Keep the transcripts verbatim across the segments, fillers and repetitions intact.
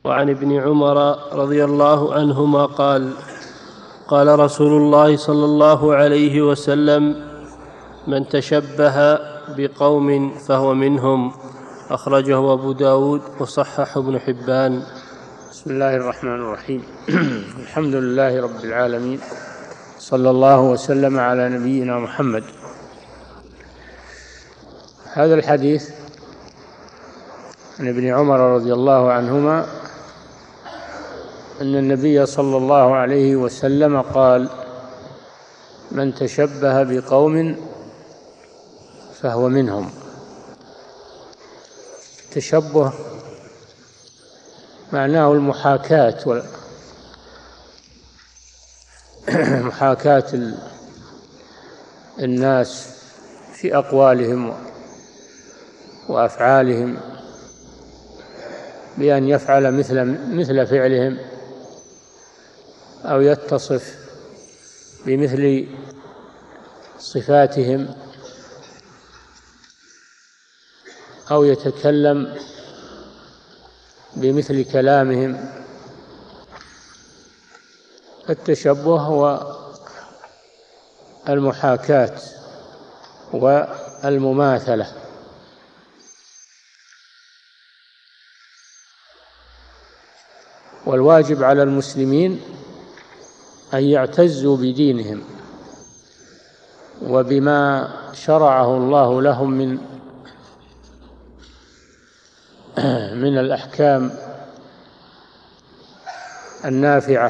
وعن ابن عمر رضي الله عنهما قال قال رسول الله صلى الله عليه وسلم: من تشبه بقوم فهو منهم. أخرجه أبو داود وصححه ابن حبان. بسم الله الرحمن الرحيم. الحمد لله رب العالمين، صلى الله وسلم على نبينا محمد. هذا الحديث عن ابن عمر رضي الله عنهما أن النبي صلى الله عليه وسلم قال: من تشبه بقوم فهو منهم. التشبه معناه المحاكاة محاكاة الناس في أقوالهم وأفعالهم، بأن يفعل مثل مثل فعلهم أو يتصف بمثل صفاتهم أو يتكلم بمثل كلامهم. التشبه هو المحاكاة والمماثلة. والواجب على المسلمين أن يعتزوا بدينهم وبما شرعه الله لهم من من الأحكام النافعة،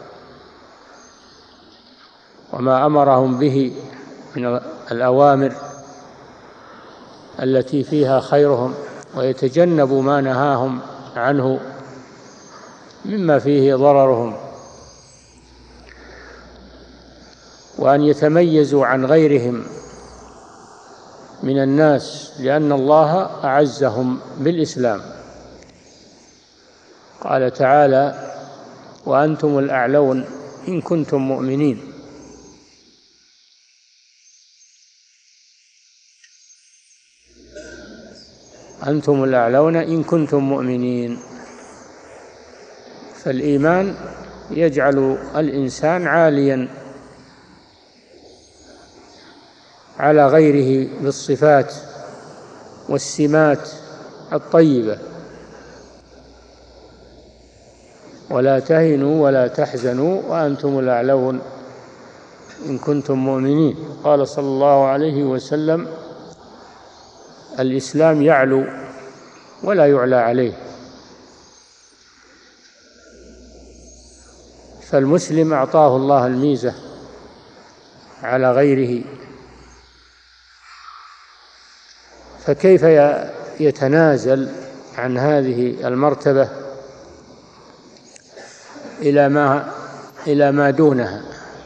وما أمرهم به من الأوامر التي فيها خيرهم، ويتجنبوا ما نهاهم عنه مما فيه ضررهم، وأن يتميزوا عن غيرهم من الناس، لأن الله أعزهم بالإسلام. قال تعالى: وأنتم الأعلون إن كنتم مؤمنين. أنتم الأعلون إن كنتم مؤمنين. فالإيمان يجعل الإنسان عاليا على غيره بالصفات والسمات الطيبة. ولا تهنوا ولا تحزنوا وأنتم الأعلون إن كنتم مؤمنين. قال صلى الله عليه وسلم: الإسلام يعلو ولا يعلى عليه. فالمسلم أعطاه الله الميزة على غيره، فكيف يتنازل عن هذه المرتبة إلى ما إلى ما دونها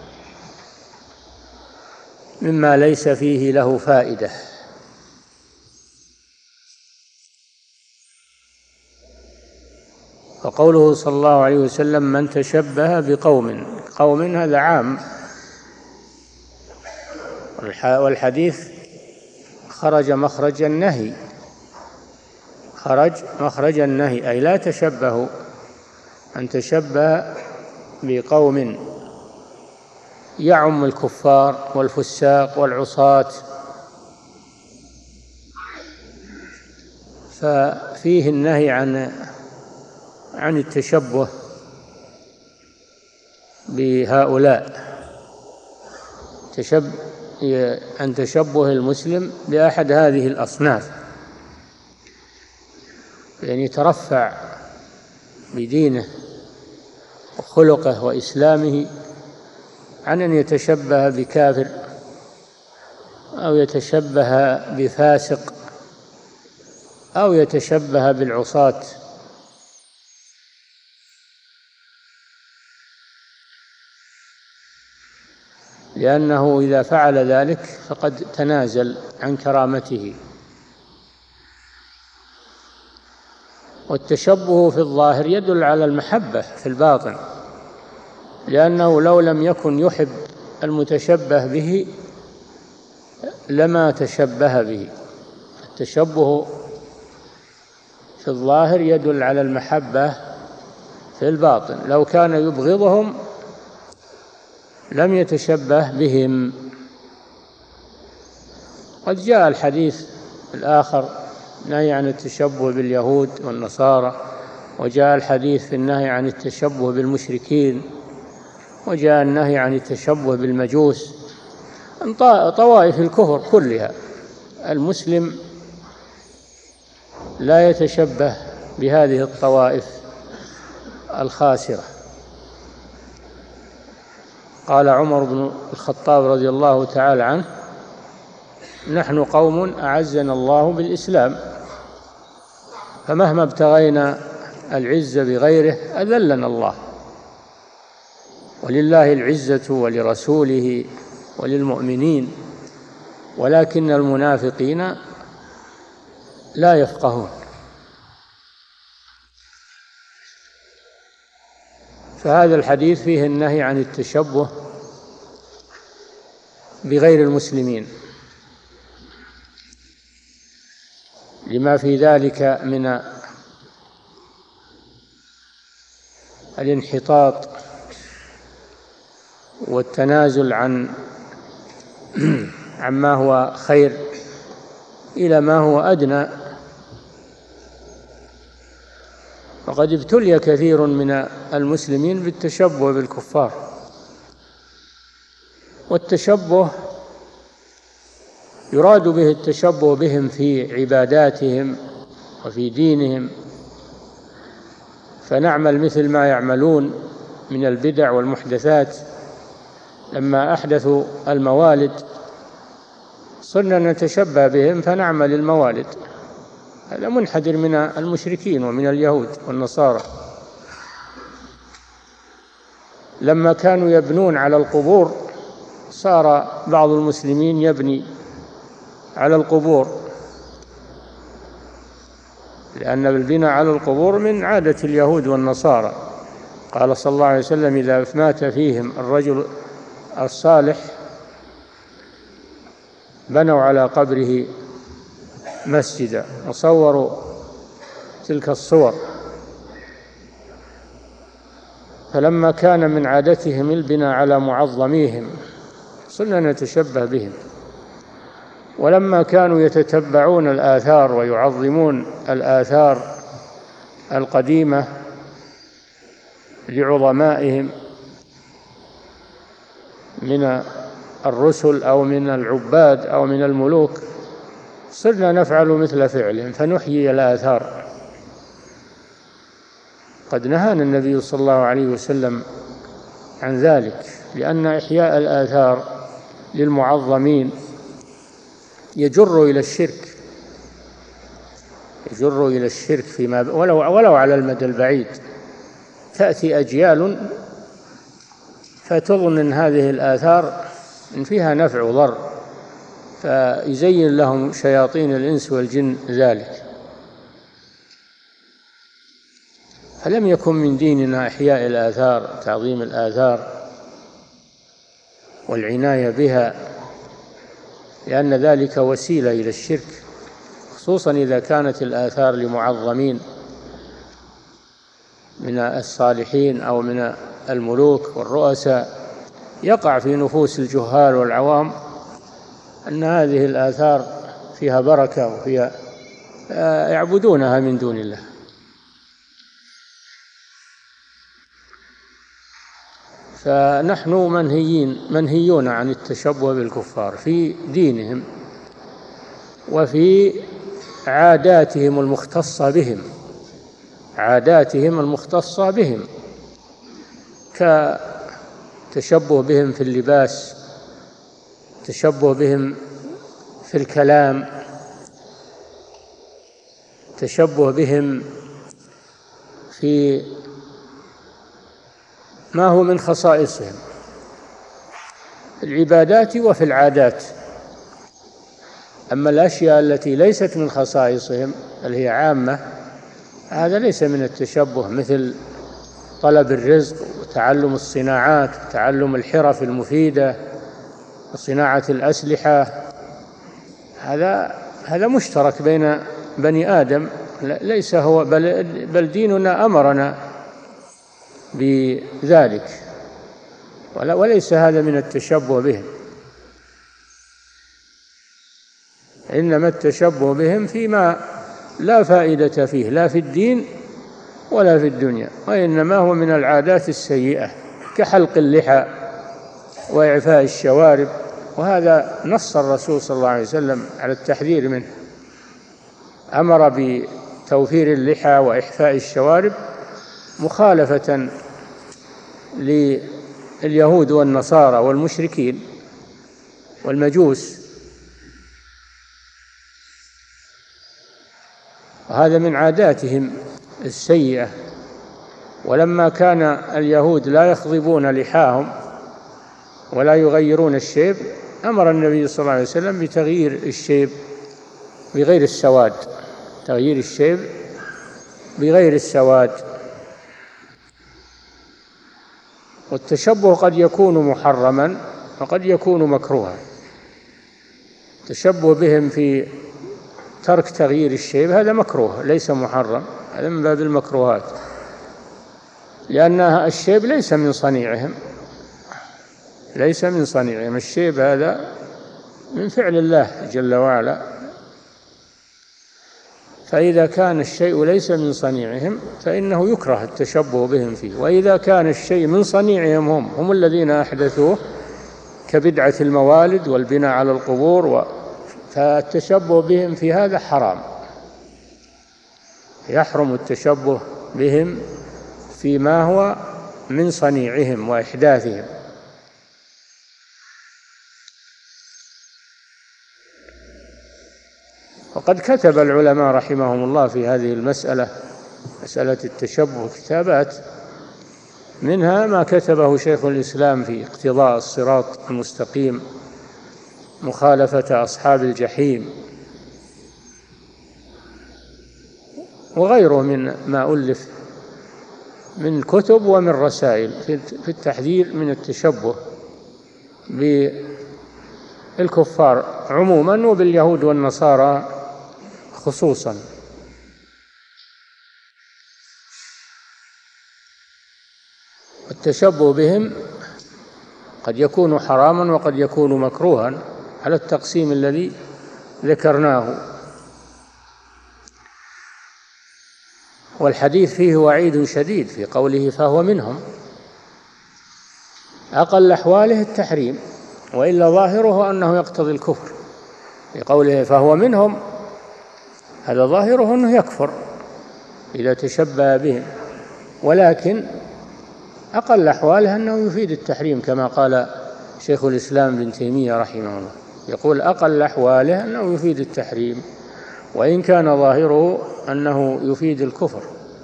مما ليس فيه له فائدة؟ فقوله صلى الله عليه وسلم: من تشبه بقوم، قوم هذا عام، والحديث خرج مخرج النهي، خرج مخرج النهي، أي لا تشبهوا. أن تشبه بقوم يعم الكفار والفساق والعصاة، ففيه النهي عن عن التشبه بهؤلاء، تشب عن تشبه المسلم بأحد هذه الأصناف، يعني يترفع بدينه وخلقه وإسلامه عن أن يتشبه بكافر أو يتشبه بفاسق أو يتشبه بالعصاة. لأنه إذا فعل ذلك فقد تنازل عن كرامته. والتشبه في الظاهر يدل على المحبة في الباطن، لأنه لو لم يكن يحب المتشبه به لما تشبه به. التشبه في الظاهر يدل على المحبة في الباطن، لو كان يبغضهم لم يتشبه بهم. قد جاء الحديث الآخر نهي عن التشبه باليهود والنصارى، وجاء الحديث في النهي عن التشبه بالمشركين، وجاء النهي عن التشبه بالمجوس، طوائف الكفر كلها. المسلم لا يتشبه بهذه الطوائف الخاسرة. قال عمر بن الخطاب رضي الله تعالى عنه: نحن قوم أعزنا الله بالإسلام، فمهما ابتغينا العزة بغيره أذلنا الله، ولله العزة ولرسوله وللمؤمنين ولكن المنافقين لا يفقهون. فهذا الحديث فيه النهي عن التشبه بغير المسلمين، لما في ذلك من الانحطاط والتنازل عن عما هو خير إلى ما هو أدنى. وقد ابتلي كثير من المسلمين بالتشبه بالكفار، والتشبه يراد به التشبه بهم في عباداتهم وفي دينهم، فنعمل مثل ما يعملون من البدع والمحدثات. لما أحدثوا الموالد صرنا نتشبه بهم فنعمل الموالد، هذا منحدر من المشركين ومن اليهود والنصارى. لما كانوا يبنون على القبور صار بعض المسلمين يبني على القبور، لأن البناء على القبور من عادة اليهود والنصارى. قال صلى الله عليه وسلم: إذا مات فيهم الرجل الصالح بنوا على قبره مسجدا وصوروا تلك الصور. فلما كان من عادتهم البناء على معظميهم صرنا نتشبه بهم. ولما كانوا يتتبعون الآثار ويعظمون الآثار القديمة لعظمائهم من الرسل أو من العباد أو من الملوك، صرنا نفعل مثل فعلهم فنحيي الآثار. قد نهانا النبي صلى الله عليه وسلم عن ذلك، لأن إحياء الآثار للمعظمين يجر إلى الشرك، يجر إلى الشرك فيما ولو ولو على المدى البعيد. تأتي أجيال فتظن أن هذه الآثار إن فيها نفع وضر، فيزين لهم شياطين الإنس والجن ذلك. فلم يكن من ديننا إحياء الآثار، تعظيم الآثار والعناية بها، لأن ذلك وسيلة إلى الشرك، خصوصا إذا كانت الآثار لمعظمين من الصالحين أو من الملوك والرؤساء. يقع في نفوس الجهال والعوام أن هذه الآثار فيها بركة وفيها يعبدونها من دون الله. فنحن منهيين منهيون عن التشبه بالكفار في دينهم وفي عاداتهم المختصة بهم، عاداتهم المختصة بهم كتشبه بهم في اللباس، تشبه بهم في الكلام، تشبه بهم في ما هو من خصائصهم في العبادات وفي العادات. أما الأشياء التي ليست من خصائصهم اللي هي عامة هذا ليس من التشبه، مثل طلب الرزق وتعلم الصناعات وتعلم الحرف المفيدة وصناعة الأسلحة. هذا هذا مشترك بين بني آدم، ليس هو بل, بل ديننا أمرنا بذلك، وليس هذا من التشبه بهم، إنما التشبه بهم فيما لا فائدة فيه لا في الدين ولا في الدنيا، وإنما هو من العادات السيئة كحلق اللحى وإعفاء الشوارب، وهذا نص الرسول صلى الله عليه وسلم على التحذير منه، أمر بتوفير اللحى وإحفاء الشوارب مخالفة لليهود والنصارى والمشركين والمجوس، وهذا من عاداتهم السيئة. ولما كان اليهود لا يخضبون لحاهم ولا يغيرون الشيب، أمر النبي صلى الله عليه وسلم بتغيير الشيب بغير السواد، تغيير الشيب بغير السواد. والتشبه قد يكون محرما وقد يكون مكروها. التشبه بهم في ترك تغيير الشيب هذا مكروه ليس محرم، هذا من باب المكروهات، لأن الشيب ليس من صنيعهم، ليس من صنيعهم، الشيب هذا من فعل الله جل وعلا، فإذا كان الشيء ليس من صنيعهم فإنه يكره التشبه بهم فيه. وإذا كان الشيء من صنيعهم هم هم الذين أحدثوه كبدعة الموالد والبناء على القبور، فالتشبه بهم في هذا حرام، يحرم التشبه بهم فيما هو من صنيعهم وإحداثهم. وقد كتب العلماء رحمهم الله في هذه المسألة، مسألة التشبه، كتابات، منها ما كتبه شيخ الإسلام في اقتضاء الصراط المستقيم، مخالفة أصحاب الجحيم، وغيره من ما ألف من كتب ومن رسائل في التحذير من التشبه بالكفار عموما وباليهود والنصارى خصوصا. التشبه بهم قد يكون حراما وقد يكون مكروها على التقسيم الذي ذكرناه. والحديث فيه وعيد شديد في قوله فهو منهم، أقل أحواله التحريم، وإلا ظاهره أنه يقتضي الكفر. في قوله فهو منهم هذا ظاهره أنه يكفر إذا تشبه بهم، ولكن أقل أحواله أنه يفيد التحريم، كما قال شيخ الإسلام ابن تيمية رحمه الله، يقول أقل أحواله أنه يفيد التحريم، وإن كان ظاهره أنه يفيد الكفر،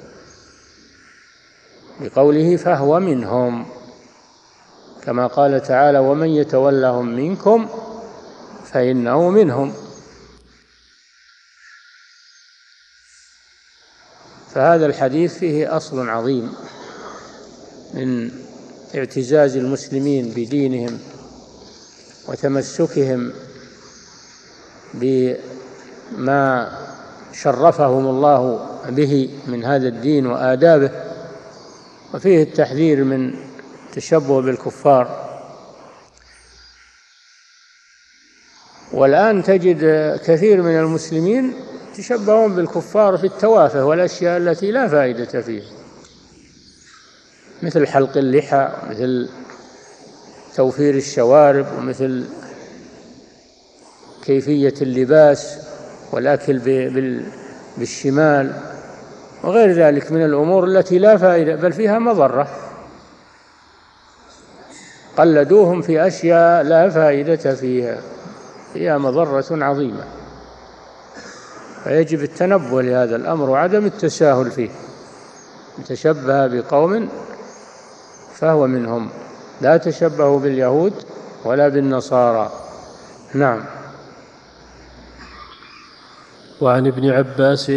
بقوله فهو منهم، كما قال تعالى ومن يتولهم منكم فإنه منهم. فهذا الحديث فيه أصل عظيم من اعتزاز المسلمين بدينهم وتمسكهم بما شرفهم الله به من هذا الدين وآدابه، وفيه التحذير من التشبه بالكفار. والآن تجد كثير من المسلمين يتشبهون بالكفار في التوافه والأشياء التي لا فائدة فيها، مثل حلق اللحى، مثل توفير الشوارب، ومثل كيفية اللباس والأكل بالشمال، وغير ذلك من الأمور التي لا فائدة بل فيها مضرة. قلدوهم في أشياء لا فائدة فيها، فيها مضرة عظيمة، فيجب التنبه لهذا الأمر وعدم التساهل فيه. تشبه بقوم فهو منهم، لا تشبهوا باليهود ولا بالنصارى. نعم. وعن ابن عباس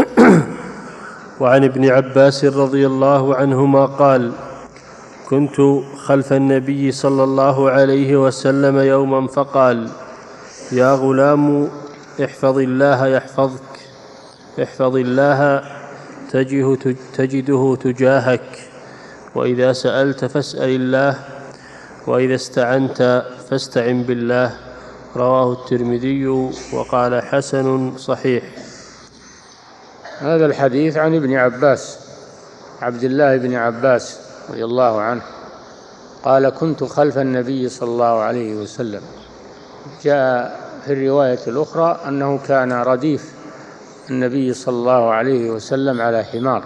وعن ابن عباس رضي الله عنهما قال كنت خلف النبي صلى الله عليه وسلم يوما فقال يا غلام احفظ الله يحفظك، احفظ الله تجده تجاهك، وإذا سألت فاسأل الله وإذا استعنت فاستعن بالله. رواه الترمذي وقال حسن صحيح. هذا الحديث عن ابن عباس عبد الله بن عباس رضي الله عنه قال: كنت خلف النبي صلى الله عليه وسلم. جاء في الرواية الأخرى أنه كان رديف النبي صلى الله عليه وسلم على حمار،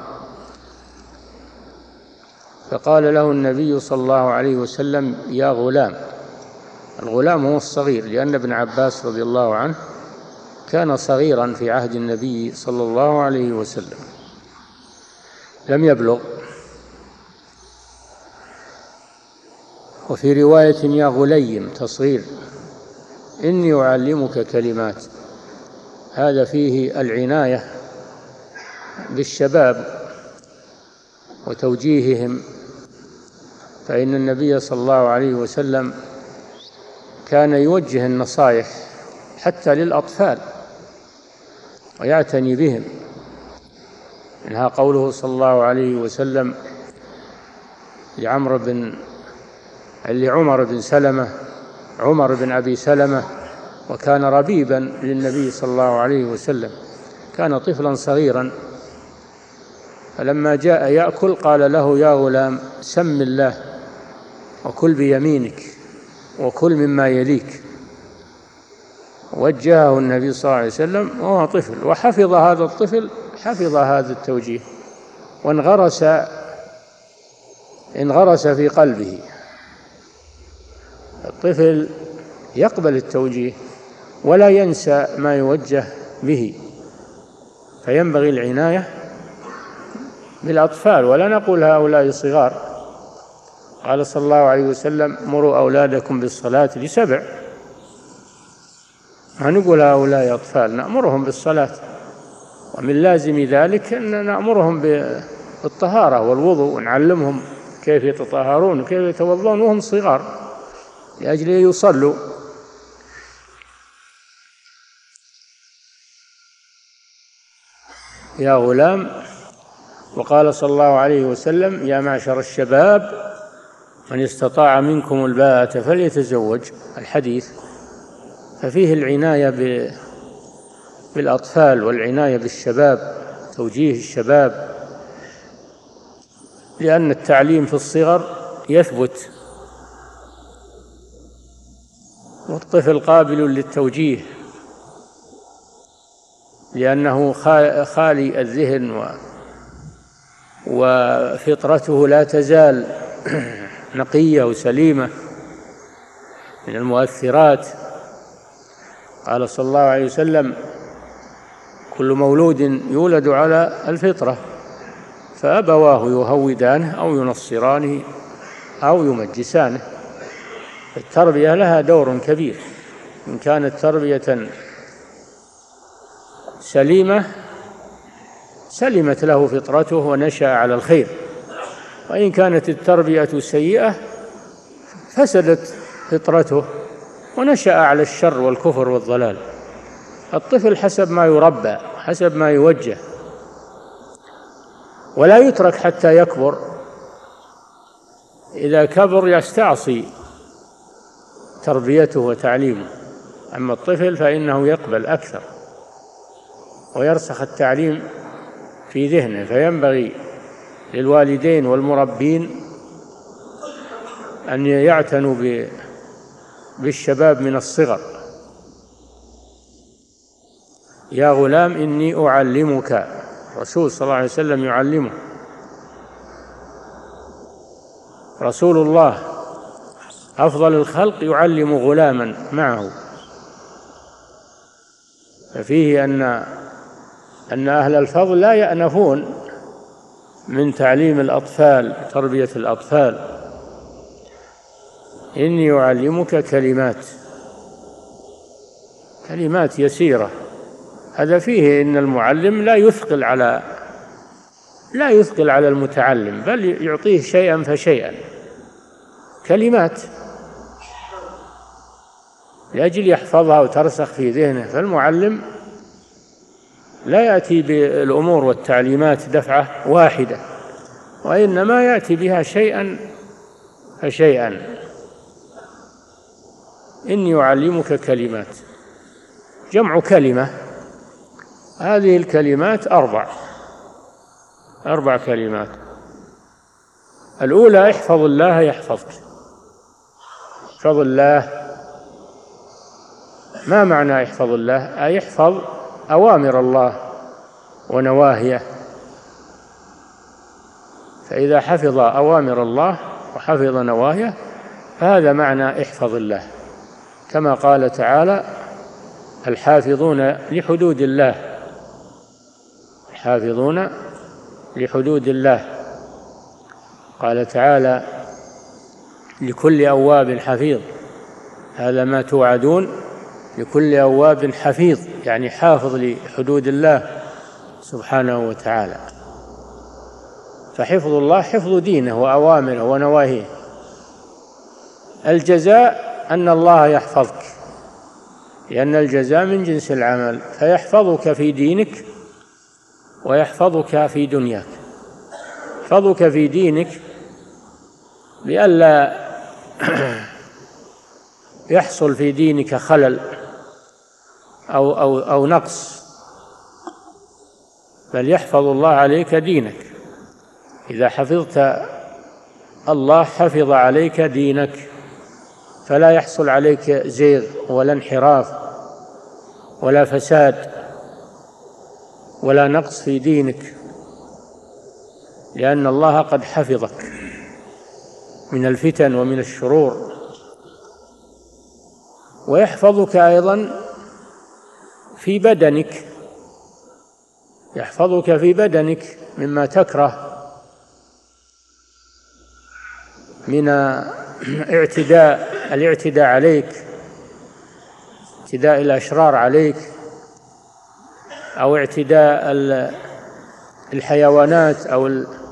فقال له النبي صلى الله عليه وسلم: يا غلام. الغلام هو الصغير، لأن ابن عباس رضي الله عنه كان صغيرا في عهد النبي صلى الله عليه وسلم، لم يبلغ. وفي رواية: يا غليم، تصغير، إني أعلمك كلمات. هذا فيه العناية بالشباب وتوجيههم، فإن النبي صلى الله عليه وسلم كان يوجه النصائح حتى للأطفال ويعتني بهم. منها قوله صلى الله عليه وسلم لعمر بن لعمر بن سلمة عمر بن أبي سلمة، وكان ربيبا للنبي صلى الله عليه وسلم، كان طفلا صغيرا، فلما جاء يأكل قال له: يا غلام، سم الله وكل بيمينك وكل مما يليك. وجهه النبي صلى الله عليه وسلم وهو طفل، وحفظ هذا الطفل حفظ هذا التوجيه، وانغرس انغرس في قلبه. الطفل يقبل التوجيه ولا ينسى ما يوجه به، فينبغي العناية بالأطفال، ولا نقول هؤلاء صغار. قال صلى الله عليه وسلم: مروا أولادكم بالصلاة لسبع. ما نقول هؤلاء أطفال، نأمرهم بالصلاة، ومن لازم ذلك أن نأمرهم بالطهارة والوضوء، ونعلمهم كيف يتطهرون وكيف يتوضون وهم صغار لأجل يصلوا. يا غلام. وقال صلى الله عليه وسلم: يا معشر الشباب، من استطاع منكم الباءة فليتزوج. الحديث. ففيه العناية بالأطفال والعناية بالشباب، توجيه الشباب، لأن التعليم في الصغر يثبت، والطفل قابل للتوجيه لأنه خالي الذهن وفطرته لا تزال نقية وسليمة من المؤثرات. قال صلى الله عليه وسلم: كل مولود يولد على الفطرة، فأبواه يهودانه أو ينصرانه أو يمجسانه. التربية لها دور كبير، إن كانت تربية سليمة سلمت له فطرته ونشأ على الخير، وإن كانت التربية سيئة فسدت فطرته ونشأ على الشر والكفر والضلال. الطفل حسب ما يربى، حسب ما يوجه، ولا يترك حتى يكبر. إذا كبر يستعصي تربيته وتعليمه. أما الطفل فإنه يقبل أكثر ويرسخ التعليم في ذهنه، فينبغي للوالدين والمربين أن يعتنوا بالشباب من الصغر. يا غلام إني أعلمك. رسول صلى الله عليه وسلم يعلمه، رسول الله أفضل الخلق يعلم غلاما معه. ففيه أن أن أهل الفضل لا يأنفون من تعليم الأطفال، تربية الأطفال. إني أعلمك كلمات، كلمات يسيرة. هذا فيه إن المعلم لا يثقل على لا يثقل على المتعلم، بل يعطيه شيئا فشيئا، كلمات لأجل يحفظها وترسخ في ذهنه. فالمعلم لا يأتي بالأمور والتعليمات دفعة واحدة، وإنما يأتي بها شيئا فشيئا. إني أعلمك كلمات، جمع كلمة، هذه الكلمات أربع أربع كلمات. الأولى احفظ الله يحفظك. احفظ الله، ما معنى احفظ الله؟ أي احفظ أوامر الله ونواهيه. فإذا حفظ أوامر الله وحفظ نواهيه فهذا معنى احفظ الله، كما قال تعالى: الحافظون لحدود الله، الحافظون لحدود الله. قال تعالى: لكل أواب حفيظ، هذا ما توعدون، لكل أواب حفيظ، يعني حافظ لحدود الله سبحانه وتعالى. فحفظ الله حفظ دينه وأوامره ونواهيه. الجزاء أن الله يحفظك، لأن الجزاء من جنس العمل، فيحفظك في دينك ويحفظك في دنياك. يحفظك في دينك لئلا يحصل في دينك خلل أو, أو, أو نقص، بل يحفظ الله عليك دينك. إذا حفظت الله حفظ عليك دينك، فلا يحصل عليك زيغ ولا انحراف ولا فساد ولا نقص في دينك، لأن الله قد حفظك من الفتن ومن الشرور. ويحفظك أيضا في بدنك، يحفظك في بدنك مما تكره من اعتداء الاعتداء عليك، اعتداء الأشرار عليك، أو اعتداء الحيوانات أو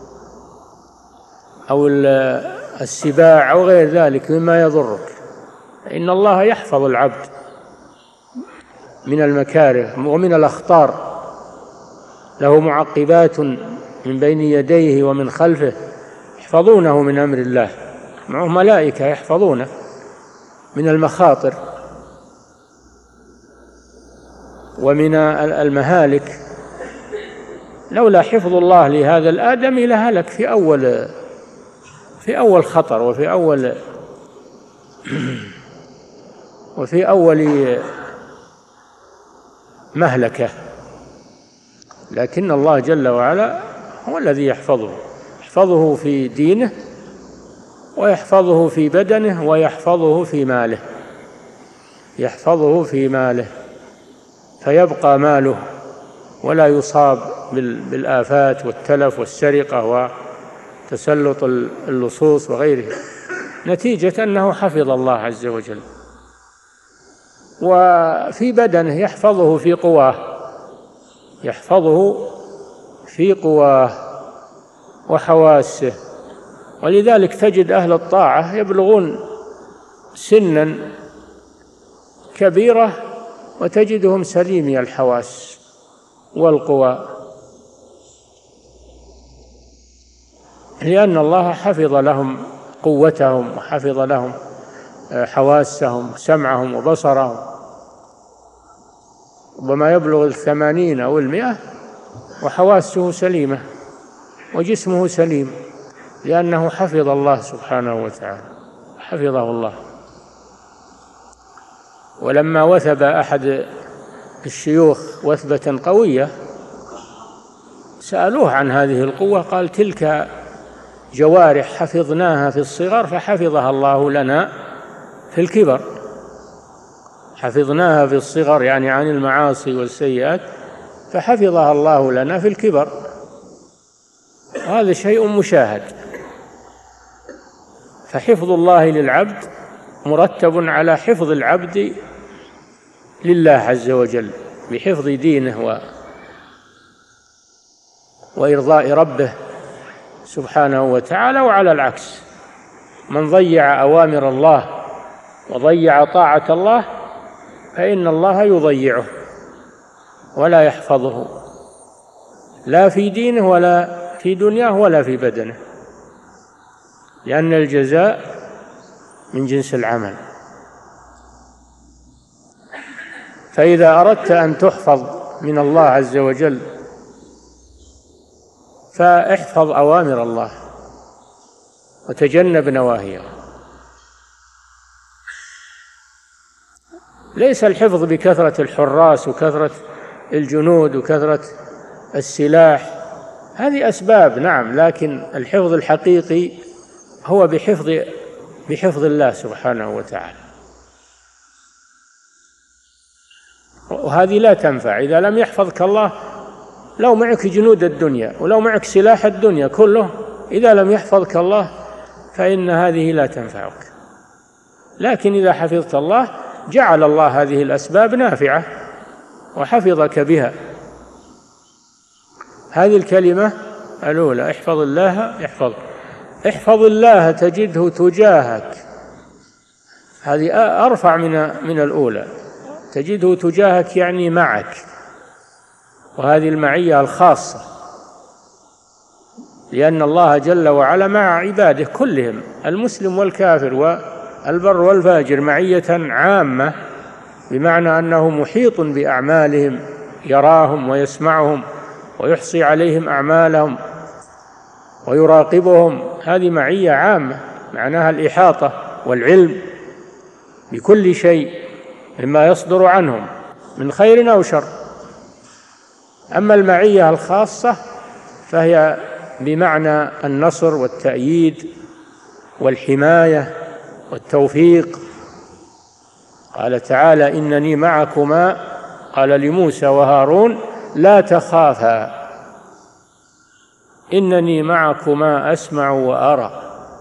أو السباع أو غير ذلك مما يضرك. إن الله يحفظ العبد من المكاره ومن الأخطار، له معقبات من بين يديه ومن خلفه يحفظونه من أمر الله، معه ملائكة يحفظونه من المخاطر ومن المهالك. لولا حفظ الله لهذا الآدمي لهلك في أول في أول خطر وفي أول وفي أول مهلكة، لكن الله جل وعلا هو الذي يحفظه، يحفظه في دينه ويحفظه في بدنه ويحفظه في ماله، يحفظه في ماله فيبقى ماله ولا يصاب بالآفات والتلف والسرقة وتسلط اللصوص وغيره، نتيجة أنه حفظ الله عز وجل. وفي بدنه يحفظه في قواه، يحفظه في قواه وحواسه. ولذلك تجد أهل الطاعة يبلغون سنا كبيرة وتجدهم سليمي الحواس والقوى، لأن الله حفظ لهم قوتهم وحفظ لهم حواسهم، سمعهم وبصرهم. ربما يبلغ الثمانين أو المئة وحواسه سليمة وجسمه سليم، لأنه حفظ الله سبحانه وتعالى، حفظه الله. ولما وثب أحد الشيوخ وثبة قوية سألوه عن هذه القوة، قال: تلك جوارح حفظناها في الصغر فحفظها الله لنا في الكبر. حفظناها في الصغر يعني عن المعاصي والسيئات، فحفظها الله لنا في الكبر. هذا شيء مشاهد. فحفظ الله للعبد مرتب على حفظ العبد لله عز وجل بحفظ دينه و وإرضاء ربه سبحانه وتعالى. وعلى العكس، من ضيع أوامر الله وضيع طاعة الله فإن الله يضيعه ولا يحفظه، لا في دينه ولا في دنياه ولا في بدنه. لأن الجزاء من جنس العمل. فإذا أردت أن تحفظ من الله عز وجل فاحفظ أوامر الله وتجنب نواهيه. ليس الحفظ بكثرة الحراس وكثرة الجنود وكثرة السلاح، هذه أسباب نعم، لكن الحفظ الحقيقي هو بحفظ بحفظ الله سبحانه وتعالى، وهذه لا تنفع إذا لم يحفظك الله. لو معك جنود الدنيا ولو معك سلاح الدنيا كله، إذا لم يحفظك الله فإن هذه لا تنفعك. لكن إذا حفظت الله جعل الله هذه الأسباب نافعة وحفظك بها. هذه الكلمة الأولى، احفظ الله يحفظك. احفظ الله تجده تجاهك، هذه أرفع من من الأولى. تجده تجاهك يعني معك، وهذه المعية الخاصة، لأن الله جل وعلا مع عباده كلهم، المسلم والكافر والبر والفاجر، معية عامة، بمعنى أنه محيط بأعمالهم، يراهم ويسمعهم ويحصي عليهم أعمالهم ويراقبهم. هذه معية عامة معناها الإحاطة والعلم بكل شيء مما يصدر عنهم من خير أو شر. أما المعية الخاصة فهي بمعنى النصر والتأييد والحماية والتوفيق. قال تعالى: إنني معكما، قال لموسى وهارون: لا تخافا إنني معكما أسمع وأرى.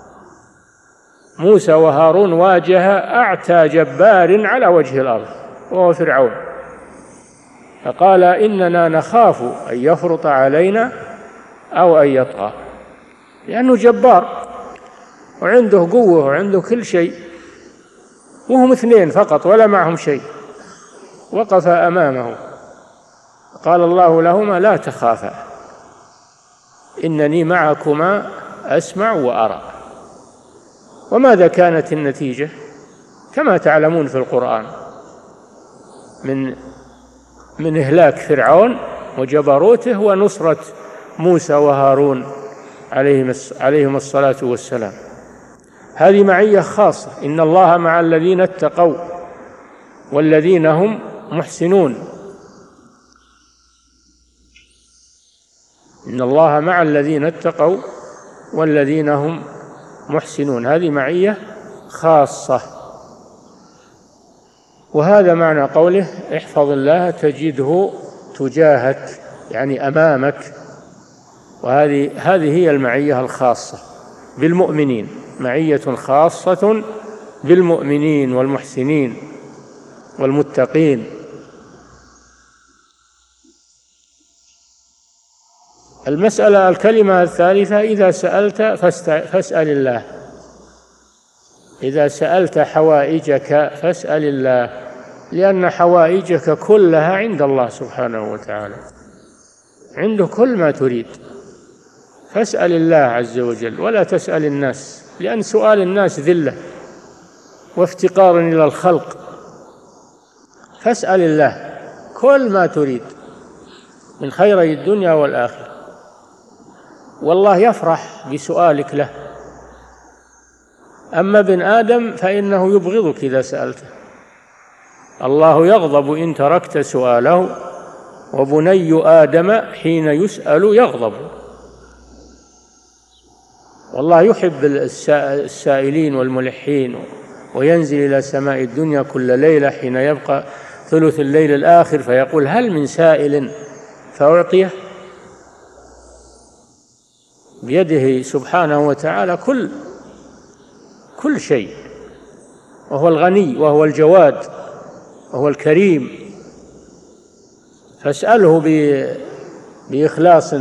موسى وهارون واجه أعتى جبار على وجه الأرض وهو فرعون، فقال: إننا نخاف أن يفرط علينا أو أن يطغى، لأنه جبار وعنده قوة وعنده كل شيء، وهم اثنين فقط ولا معهم شيء، وقف أمامه. قال الله لهما: لا تخافا إنني معكما أسمع وأرى. وماذا كانت النتيجة؟ كما تعلمون في القرآن من من إهلاك فرعون وجبروته ونصرة موسى وهارون عليهم الصلاة والسلام. هذه معية خاصة. إن الله مع الذين اتقوا والذين هم محسنون. إن الله مع الذين اتقوا والذين هم محسنون، هذه معية خاصة. وهذا معنى قوله: احفظ الله تجده تجاهك، يعني أمامك. وهذه هذه هي المعية الخاصة بالمؤمنين، معية خاصة بالمؤمنين والمحسنين والمتقين. المسألة الكلمة الثالثة: إذا سألت فاسأل الله. إذا سألت حوائجك فاسأل الله، لأن حوائجك كلها عند الله سبحانه وتعالى، عنده كل ما تريد. فاسأل الله عز وجل ولا تسأل الناس، لأن سؤال الناس ذلة وافتقار إلى الخلق. فاسأل الله كل ما تريد من خيري الدنيا والآخرة، والله يفرح بسؤالك له. أما ابن آدم فإنه يبغضك إذا سألته. الله يغضب إن تركت سؤاله، وبني آدم حين يسأل يغضب. والله يحب السائلين والملحين، وينزل إلى سماء الدنيا كل ليلة حين يبقى ثلث الليل الآخر فيقول: هل من سائل فأعطيه. بيده سبحانه وتعالى كل كل شيء، وهو الغني وهو الجواد وهو الكريم. فاسأله بإخلاص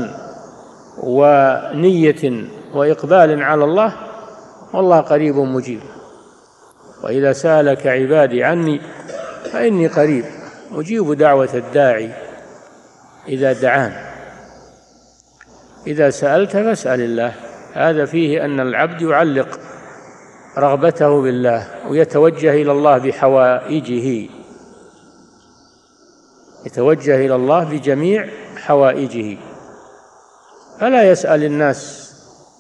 ونية وإقبال على الله، والله قريب مجيب. وإذا سألك عبادي عني فإني قريب أجيب دعوة الداعي إذا دعان. إذا سألت فاسأل الله هذا فيه أن العبد يعلق رغبته بالله ويتوجه إلى الله بحوائجه، يتوجه إلى الله بجميع حوائجه، فلا يسأل الناس،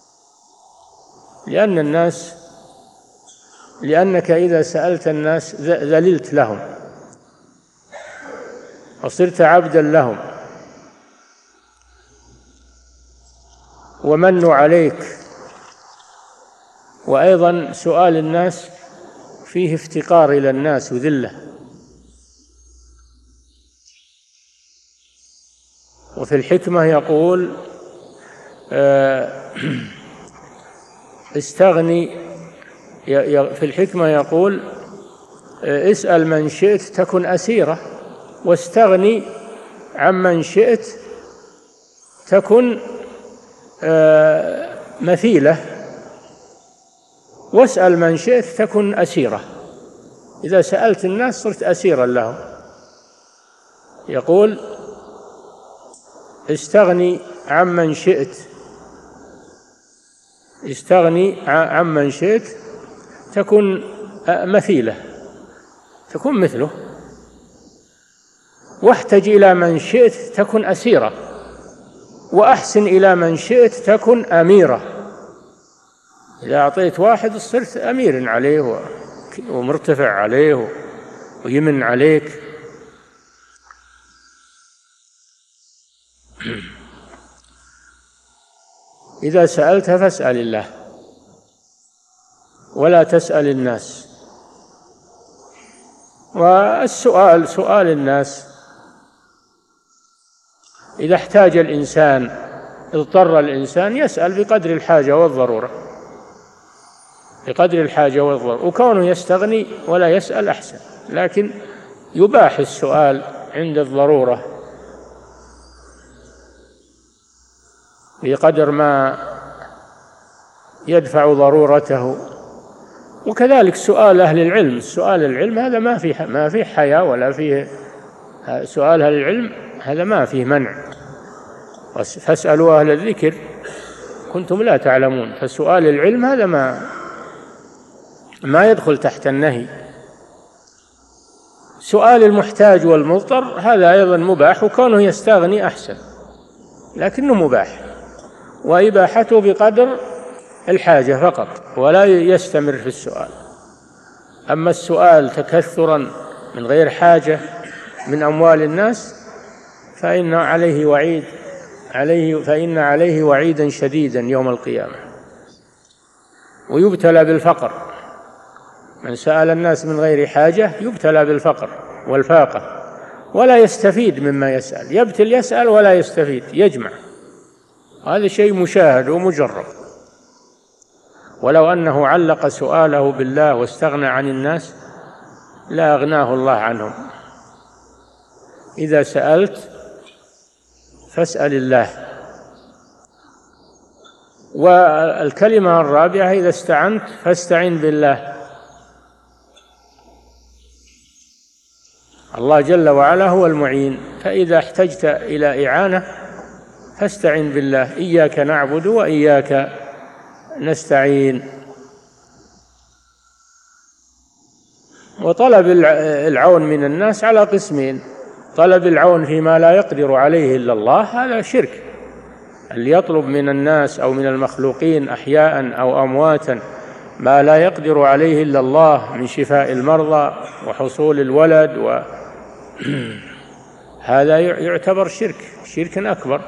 لأن الناس لأنك إذا سألت الناس ذللت لهم وصرت عبدا لهم ومنوا عليك. وأيضا سؤال الناس فيه افتقار إلى الناس وذلة. وفي الحكمة يقول استغني، في الحكمة يقول اسأل من شئت تكن أسيرة، واستغني عمن شئت تكن مثيلة، واسأل من شئت تكن أسيرة. إذا سألت الناس صرت أسيرا لهم. يقول استغني عمن شئت، استغني عمن شئت تكن مثيلة، تكن مثله، واحتج إلى من شئت تكن أسيرة، وأحسن إلى من شئت تكن أميرة. إذا أعطيت واحد صرت أمير عليه ومرتفع عليه ويمن عليك. إذا سألت فاسأل الله ولا تسأل الناس. والسؤال سؤال الناس إذا احتاج الإنسان، اضطر الإنسان، يسأل بقدر الحاجة والضرورة، بقدر الحاجة والضرورة. وكونه يستغني ولا يسأل أحسن، لكن يباح السؤال عند الضرورة بقدر ما يدفع ضرورته. وكذلك سؤال أهل العلم، سؤال العلم هذا ما فيه ما فيه حياء ولا فيه، سؤال أهل العلم هذا ما فيه منع. فاسألوا أهل الذكر كنتم لا تعلمون. فسؤال العلم هذا ما ما يدخل تحت النهي. سؤال المحتاج والمضطر هذا أيضا مباح، وكونه يستغني أحسن، لكنه مباح، وإباحته بقدر الحاجة فقط، ولا يستمر في السؤال. أما السؤال تكثرا من غير حاجة من أموال الناس فإن عليه وعيد عليه فإن عليه وعيدا شديدا يوم القيامة، ويبتلى بالفقر. من سأل الناس من غير حاجة يبتلى بالفقر والفاقة، ولا يستفيد مما يسأل، يبتل يسأل ولا يستفيد، يجمع. هذا شيء مشاهد ومجرب. ولو أنه علق سؤاله بالله واستغنى عن الناس لا أغناه الله عنهم. إذا سألت فاسأل الله. والكلمة الرابعة إذا استعنت فاستعن بالله. الله جل وعلا هو المعين، فإذا احتجت إلى إعانة فاستعن بالله. إياك نعبد وإياك نستعين. وطلب العون من الناس على قسمين: طلب العون فيما لا يقدر عليه إلا الله، هذا شرك. اللي يطلب من الناس أو من المخلوقين أحياء أو أمواتا ما لا يقدر عليه إلا الله من شفاء المرضى وحصول الولد و هذا يعتبر شرك، شرك أكبر.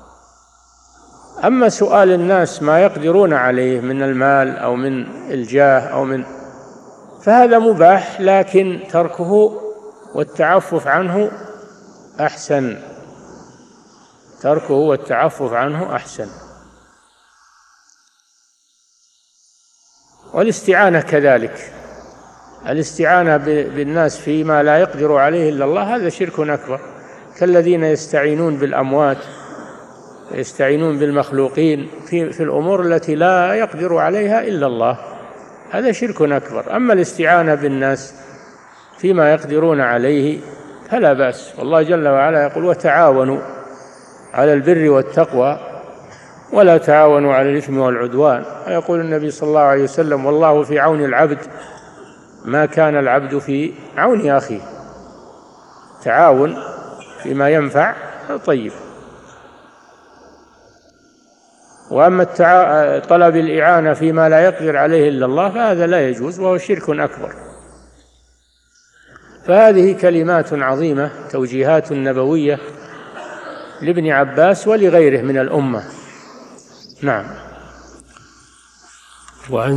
أما سؤال الناس ما يقدرون عليه من المال أو من الجاه أو من فهذا مباح، لكن تركه والتعفف عنه أحسن، تركه والتعفف عنه أحسن. والاستعانة كذلك، الاستعانة بالناس فيما لا يقدر عليه إلا الله هذا شرك أكبر، كالذين يستعينون بالأموات، يستعينون بالمخلوقين في, في الأمور التي لا يقدر عليها إلا الله، هذا شرك أكبر. أما الاستعانة بالناس فيما يقدرون عليه فلا بأس. والله جل وعلا يقول: وتعاونوا على البر والتقوى ولا تعاونوا على الإثم والعدوان. ويقول النبي صلى الله عليه وسلم: والله في عون العبد ما كان العبد في عون أخيه. تعاون فيما ينفع طيب. وأما طلب الإعانة فيما لا يقدر عليه إلا الله فهذا لا يجوز، وهو شرك أكبر. فهذه كلمات عظيمة، توجيهات نبوية لابن عباس ولغيره من الأمة. نعم. وعن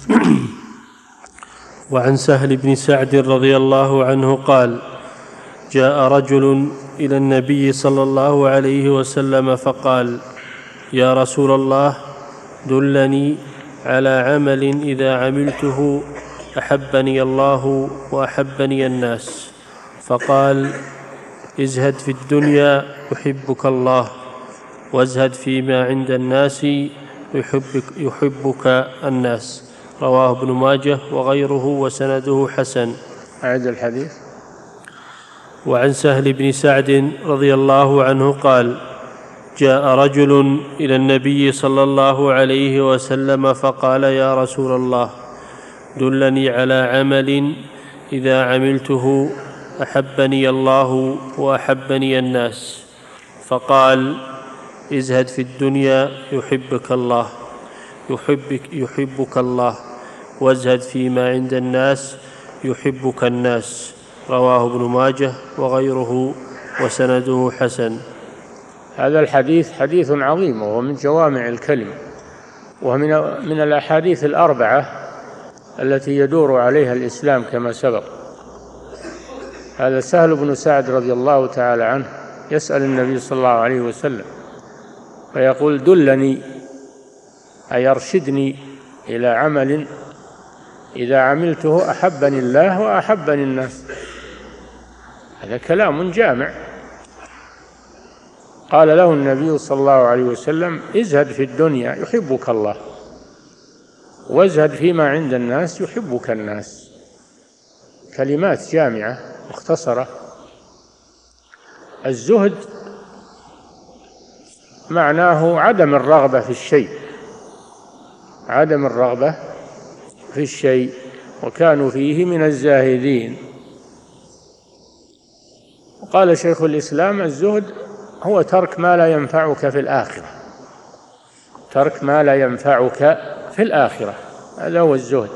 وعن سهل بن سعد رضي الله عنه قال: جاء رجل إلى النبي صلى الله عليه وسلم فقال: يا رسول الله، دلني على عمل إذا عملته أحبني الله وأحبني الناس. فقال: ازهد في الدنيا يحبك الله، وازهد فيما عند الناس يحبك, يحبك الناس. رواه ابن ماجه وغيره وسنده حسن. أعد الحديث. وعن سهل بن سعد رضي الله عنه قال: جاء رجل إلى النبي صلى الله عليه وسلم فقال: يا رسول الله، دلني على عمل إذا عملته أحبني الله وأحبني الناس. فقال: ازهد في الدنيا يحبك الله يحبك, يحبك الله وازهد فيما عند الناس يحبك الناس. رواه ابن ماجه وغيره وسنده حسن. هذا الحديث حديث عظيم، وهو من جوامع الكلم، ومن من الأحاديث الأربعة التي يدور عليها الإسلام كما سبق. هذا سهل بن سعد رضي الله تعالى عنه يسأل النبي صلى الله عليه وسلم فيقول: دلني، أي أرشدني إلى عمل إذا عملته أحبني الله وأحبني الناس. هذا كلام جامع. قال له النبي صلى الله عليه وسلم: ازهد في الدنيا يحبك الله، وازهد فيما عند الناس يحبك الناس. كلمات جامعة مختصرة. الزهد معناه عدم الرغبة في الشيء، عدم الرغبة في الشيء، وكانوا فيه من الزاهدين. وقال شيخ الإسلام: الزهد هو ترك ما لا ينفعك في الآخرة، ترك ما لا ينفعك في الآخرة، هذا هو الزهد.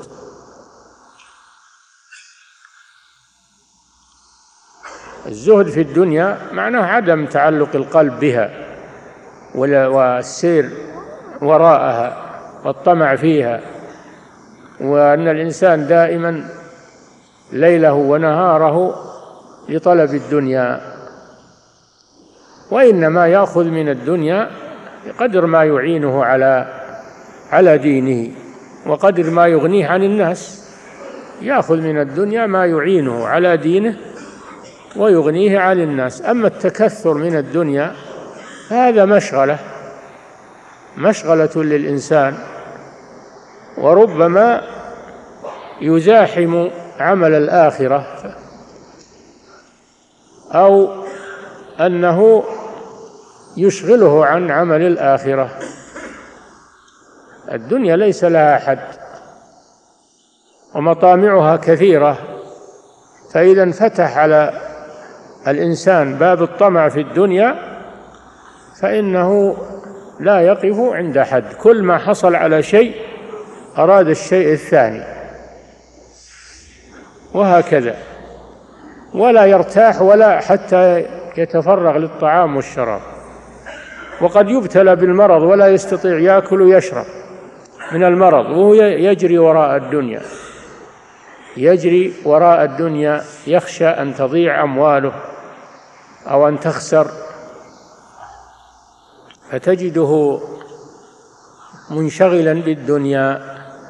الزهد في الدنيا معناه عدم تعلق القلب بها والسير وراءها والطمع فيها، وأن الإنسان دائما ليله ونهاره لطلب الدنيا، وإنما يأخذ من الدنيا قدر ما يعينه على على دينه وقدر ما يغنيه عن الناس. يأخذ من الدنيا ما يعينه على دينه ويغنيه عن الناس. أما التكثر من الدنيا هذا مشغلة مشغلة للإنسان، وربما يزاحم عمل الآخرة، أو أنه يشغله عن عمل الآخرة. الدنيا ليس لها حد، ومطامعها كثيرة، فإذا انفتح على الإنسان باب الطمع في الدنيا فإنه لا يقف عند حد. كل ما حصل على شيء أراد الشيء الثاني، وهكذا، ولا يرتاح ولا حتى يتفرغ للطعام والشراب. وقد يبتلى بالمرض ولا يستطيع يأكل ويشرب من المرض، وهو يجري وراء الدنيا يجري وراء الدنيا يخشى أن تضيع أمواله أو أن تخسر، فتجده منشغلا بالدنيا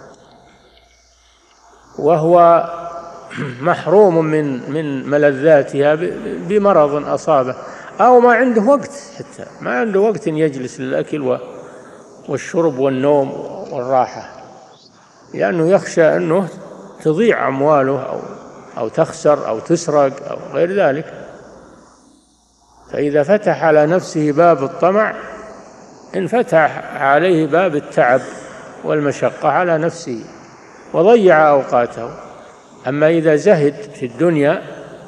وهو محروم من من ملذاتها بمرض أصابه، أو ما عنده وقت، حتى ما عنده وقت يجلس للأكل والشرب والنوم والراحة، لأنه يخشى أنه تضيع أمواله أو أو تخسر أو تسرق أو غير ذلك. فإذا فتح على نفسه باب الطمع انفتح عليه باب التعب والمشقة على نفسه وضيع أوقاته. أما إذا زهد في الدنيا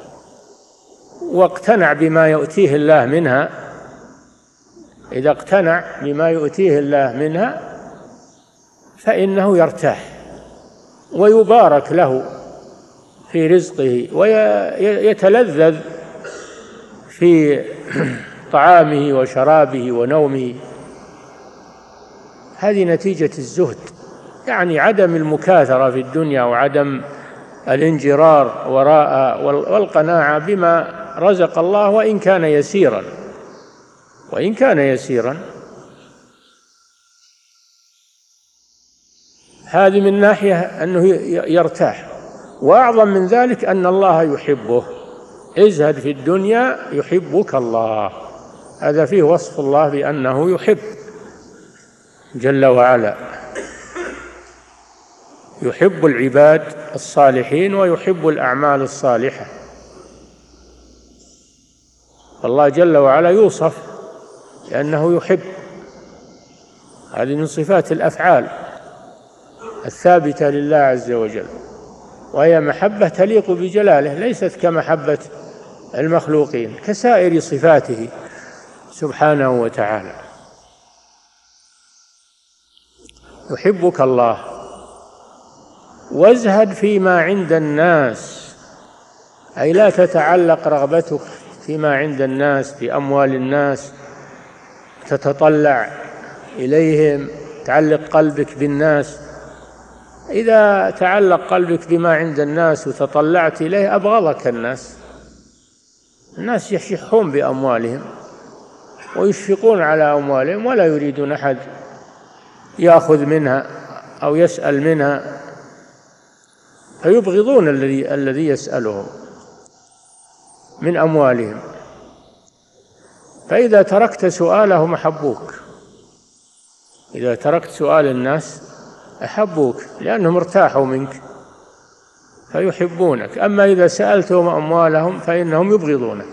واقتنع بما يؤتيه الله منها، إذا اقتنع بما يؤتيه الله منها فإنه يرتاح ويبارك له في رزقه ويتلذذ في طعامه وشرابه ونومه. هذه نتيجة الزهد، يعني عدم المكاثرة في الدنيا وعدم الانجرار وراء والقناعة بما رزق الله وإن كان يسيرا وإن كان يسيرا هذه من ناحية أنه يرتاح. وأعظم من ذلك أن الله يحبه. ازهد في الدنيا يحبك الله، هذا فيه وصف الله بأنه يحب جل وعلا، يحب العباد الصالحين ويحب الأعمال الصالحة. الله جل وعلا يوصف لأنه يحب، هذه من صفات الأفعال الثابتة لله عز وجل، وهي محبة تليق بجلاله، ليست كمحبة المخلوقين كسائر صفاته سبحانه وتعالى. يحبك الله. وازهد فيما عند الناس، أي لا تتعلق رغبتك فيما عند الناس في أموال الناس، تتطلع إليهم، تعلق قلبك بالناس. إذا تعلق قلبك بما عند الناس وتطلعت إليه أبغضك الناس. الناس يشحون بأموالهم ويشفقون على أموالهم ولا يريدون أحد يأخذ منها أو يسأل منها، فيبغضون الذي الذي يسألهم من أموالهم. فإذا تركت سؤالهم أحبوك، إذا تركت سؤال الناس أحبوك لأنهم ارتاحوا منك فيحبونك. أما إذا سألتهم أموالهم فإنهم يبغضونك.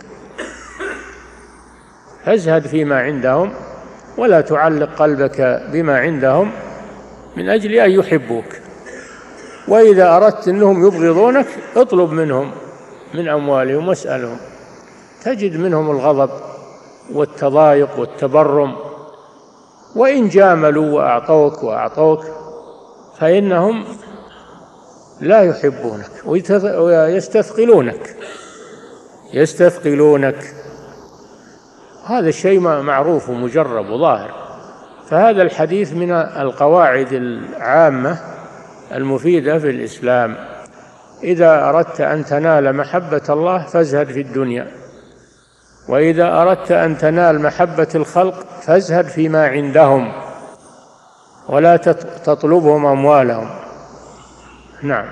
فازهد فيما عندهم ولا تعلق قلبك بما عندهم من أجل أن يحبوك. وإذا أردت أنهم يبغضونك اطلب منهم من أموالهم واسألهم، تجد منهم الغضب والتضايق والتبرم. وإن جاملوا وأعطوك وأعطوك فإنهم لا يحبونك ويستثقلونك يستثقلونك هذا الشيء معروف ومجرب وظاهر. فهذا الحديث من القواعد العامة المفيدة في الإسلام. إذا أردت أن تنال محبة الله فازهد في الدنيا، وإذا أردت أن تنال محبة الخلق فازهد فيما عندهم ولا تطلبهم أموالهم. نعم.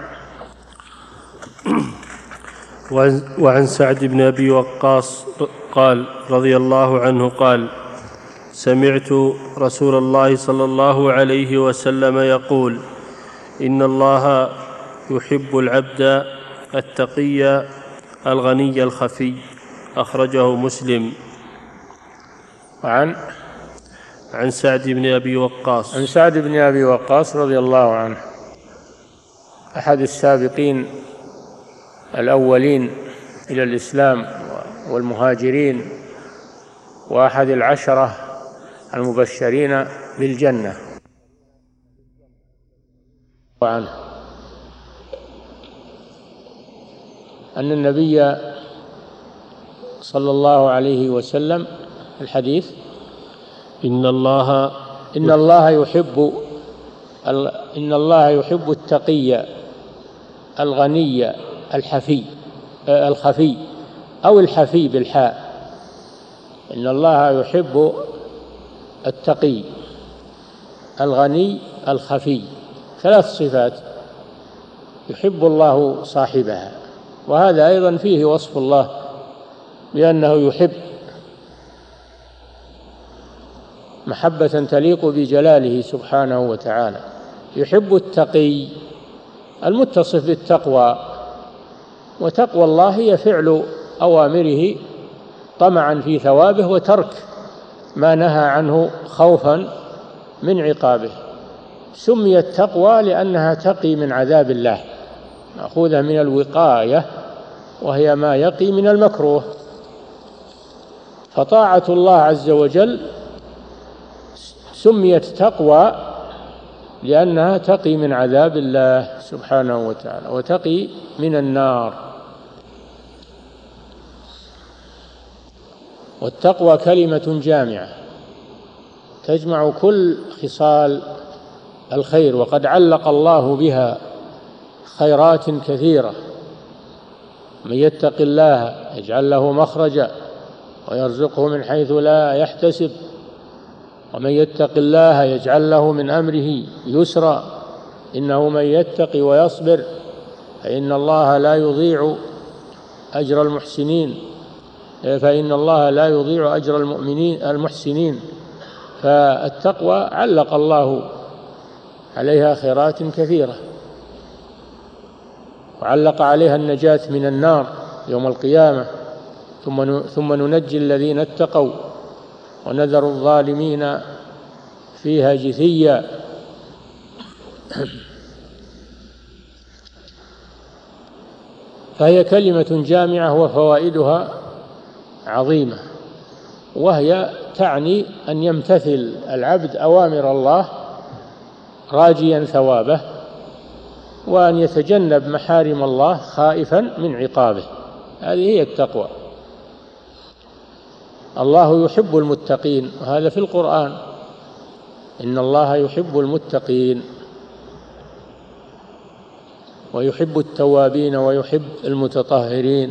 وعن سعد بن أبي وقاص قال رضي الله عنه قال: سمعت رسول الله صلى الله عليه وسلم يقول: إن الله يحب العبد التقي الغني الخفي. أخرجه مسلم. عن عن سعد بن أبي وقاص عن سعد بن أبي وقاص رضي الله عنه، أحد السابقين الأولين إلى الإسلام والمهاجرين، وأحد العشرة المبشرين بالجنة. وعنه أن النبي صلى الله عليه وسلم الحديث: إن الله إن الله يحب إن الله يحب التقي الغني الحفي الخفي أو الحفي بالحاء. إن الله يحب التقي الغني الخفي، ثلاث صفات يحب الله صاحبها. وهذا أيضا فيه وصف الله بأنه يحب محبة تليق بجلاله سبحانه وتعالى. يحب التقي المتصف بالتقوى، وتقوى الله هي فعل أوامره طمعا في ثوابه وترك ما نهى عنه خوفا من عقابه. سميت تقوى لأنها تقي من عذاب الله، مأخوذة من الوقاية، وهي ما يقي من المكروه. فطاعة الله عز وجل سميت تقوى لأنها تقي من عذاب الله سبحانه وتعالى وتقي من النار. والتقوى كلمة جامعة تجمع كل خصال الخير، وقد علق الله بها خيرات كثيرة. من يتق الله يجعل له مخرجا ويرزقه من حيث لا يحتسب، ومن يتق الله يجعل له من أمره يسرا، إنه من يتق ويصبر فإن الله لا يضيع أجر المحسنين فإن الله لا يضيع أجر المؤمنين المحسنين. فالتقوى علق الله عليها خيرات كثيرة، وعلق عليها النجاة من النار يوم القيامة، ثم ثم ننجي الذين اتقوا ونذر الظالمين فيها جثيا. فهي كلمة جامعة وفوائدها عظيمة، وهي تعني أن يمتثل العبد أوامر الله راجيا ثوابه، وأن يتجنب محارم الله خائفا من عقابه. هذه هي التقوى. الله يحب المتقين، وهذا في القرآن، إن الله يحب المتقين ويحب التوابين ويحب المتطهرين.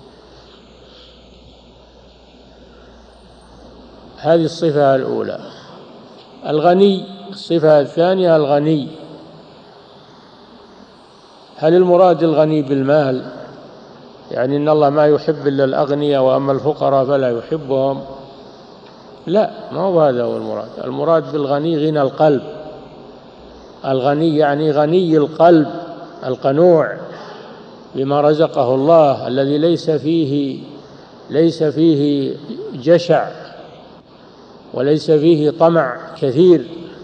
هذه الصفة الأولى. الغني، الصفة الثانية الغني. هل المراد الغني بالمال؟ يعني إن الله ما يحب إلا الأغنياء وأما الفقراء فلا يحبهم؟ لا، ما هو هذا هو المراد. المراد بالغني غنى القلب. الغني يعني غني القلب القنوع بما رزقه الله، الذي ليس فيه ليس فيه جشع وليس فيه طمع كثير.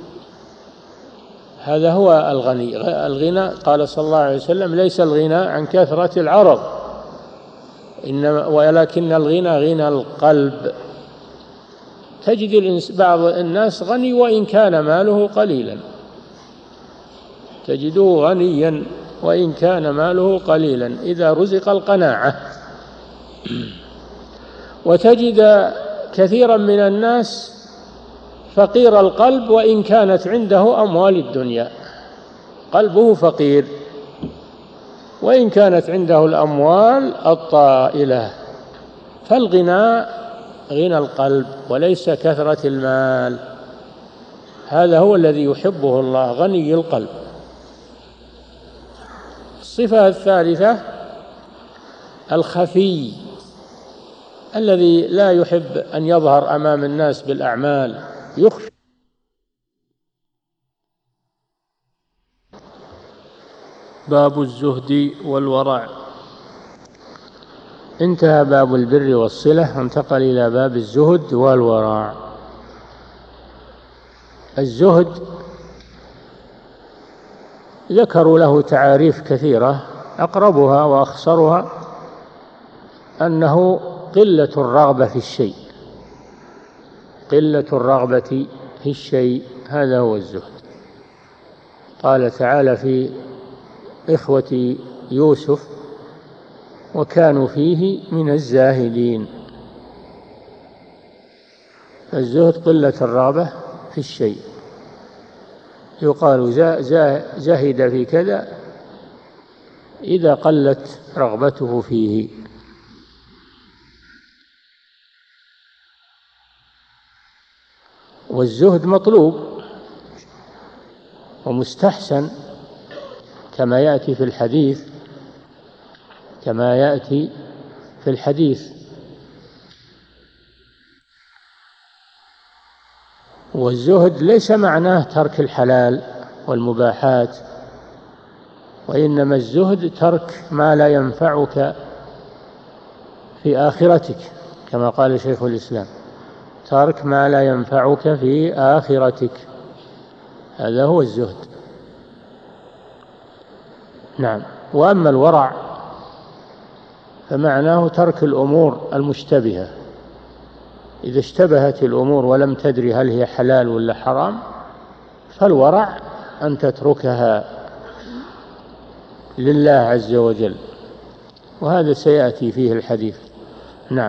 هذا هو الغني. الغنى قال صلى الله عليه وسلم ليس الغنى عن كثرة العرض إنما ولكن الغنى غنى القلب. تجد بعض الناس غني وإن كان ماله قليلا، تجده غنيا وإن كان ماله قليلا إذا رزق القناعة. وتجد كثيرا من الناس فقير القلب وإن كانت عنده أموال الدنيا، قلبه فقير وإن كانت عنده الأموال الطائلة. فالغنى غنى القلب وليس كثرة المال. هذا هو الذي يحبه الله، غني القلب. الصفة الثالثة الخفي، الذي لا يحب أن يظهر أمام الناس بالأعمال، يخفي. باب الزهد والورع. انتهى باب البر والصلة، وانتقل إلى باب الزهد والورع. الزهد ذكروا له تعاريف كثيرة، أقربها وأخصرها أنه قلة الرغبة في الشيء، قلة الرغبة في الشيء، هذا هو الزهد. قال تعالى في إخوة يوسف وكانوا فيه من الزاهدين. الزهد قلة الرغبة في الشيء، يقال زاهد في كذا إذا قلت رغبته فيه. والزهد مطلوب ومستحسن كما يأتي في الحديث كما يأتي في الحديث والزهد ليس معناه ترك الحلال والمباحات، وإنما الزهد ترك ما لا ينفعك في آخرتك، كما قال شيخ الإسلام ترك ما لا ينفعك في آخرتك، هذا هو الزهد. نعم. وأما الورع فمعناه ترك الأمور المشتبهة، إذا اشتبهت الأمور ولم تدري هل هي حلال ولا حرام فالورع أن تتركها لله عز وجل، وهذا سيأتي فيه الحديث. نعم.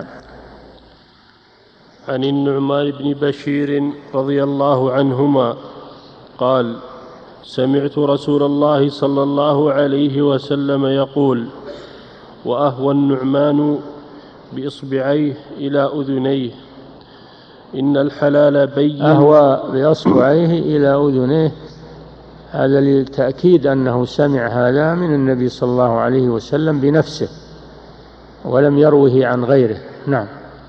عن النعمان بن بشير رضي الله عنهما قال: سمعت رسول الله صلى الله عليه وسلم يقول: وأهوى النعمان بإصبعيه إلى أذنيه إن الحلال بين. أهوى بإصبعيه إلى أذنيه، هذا للتأكيد أنه سمع هذا من النبي صلى الله عليه وسلم بنفسه ولم يروه عن غيره. نعم.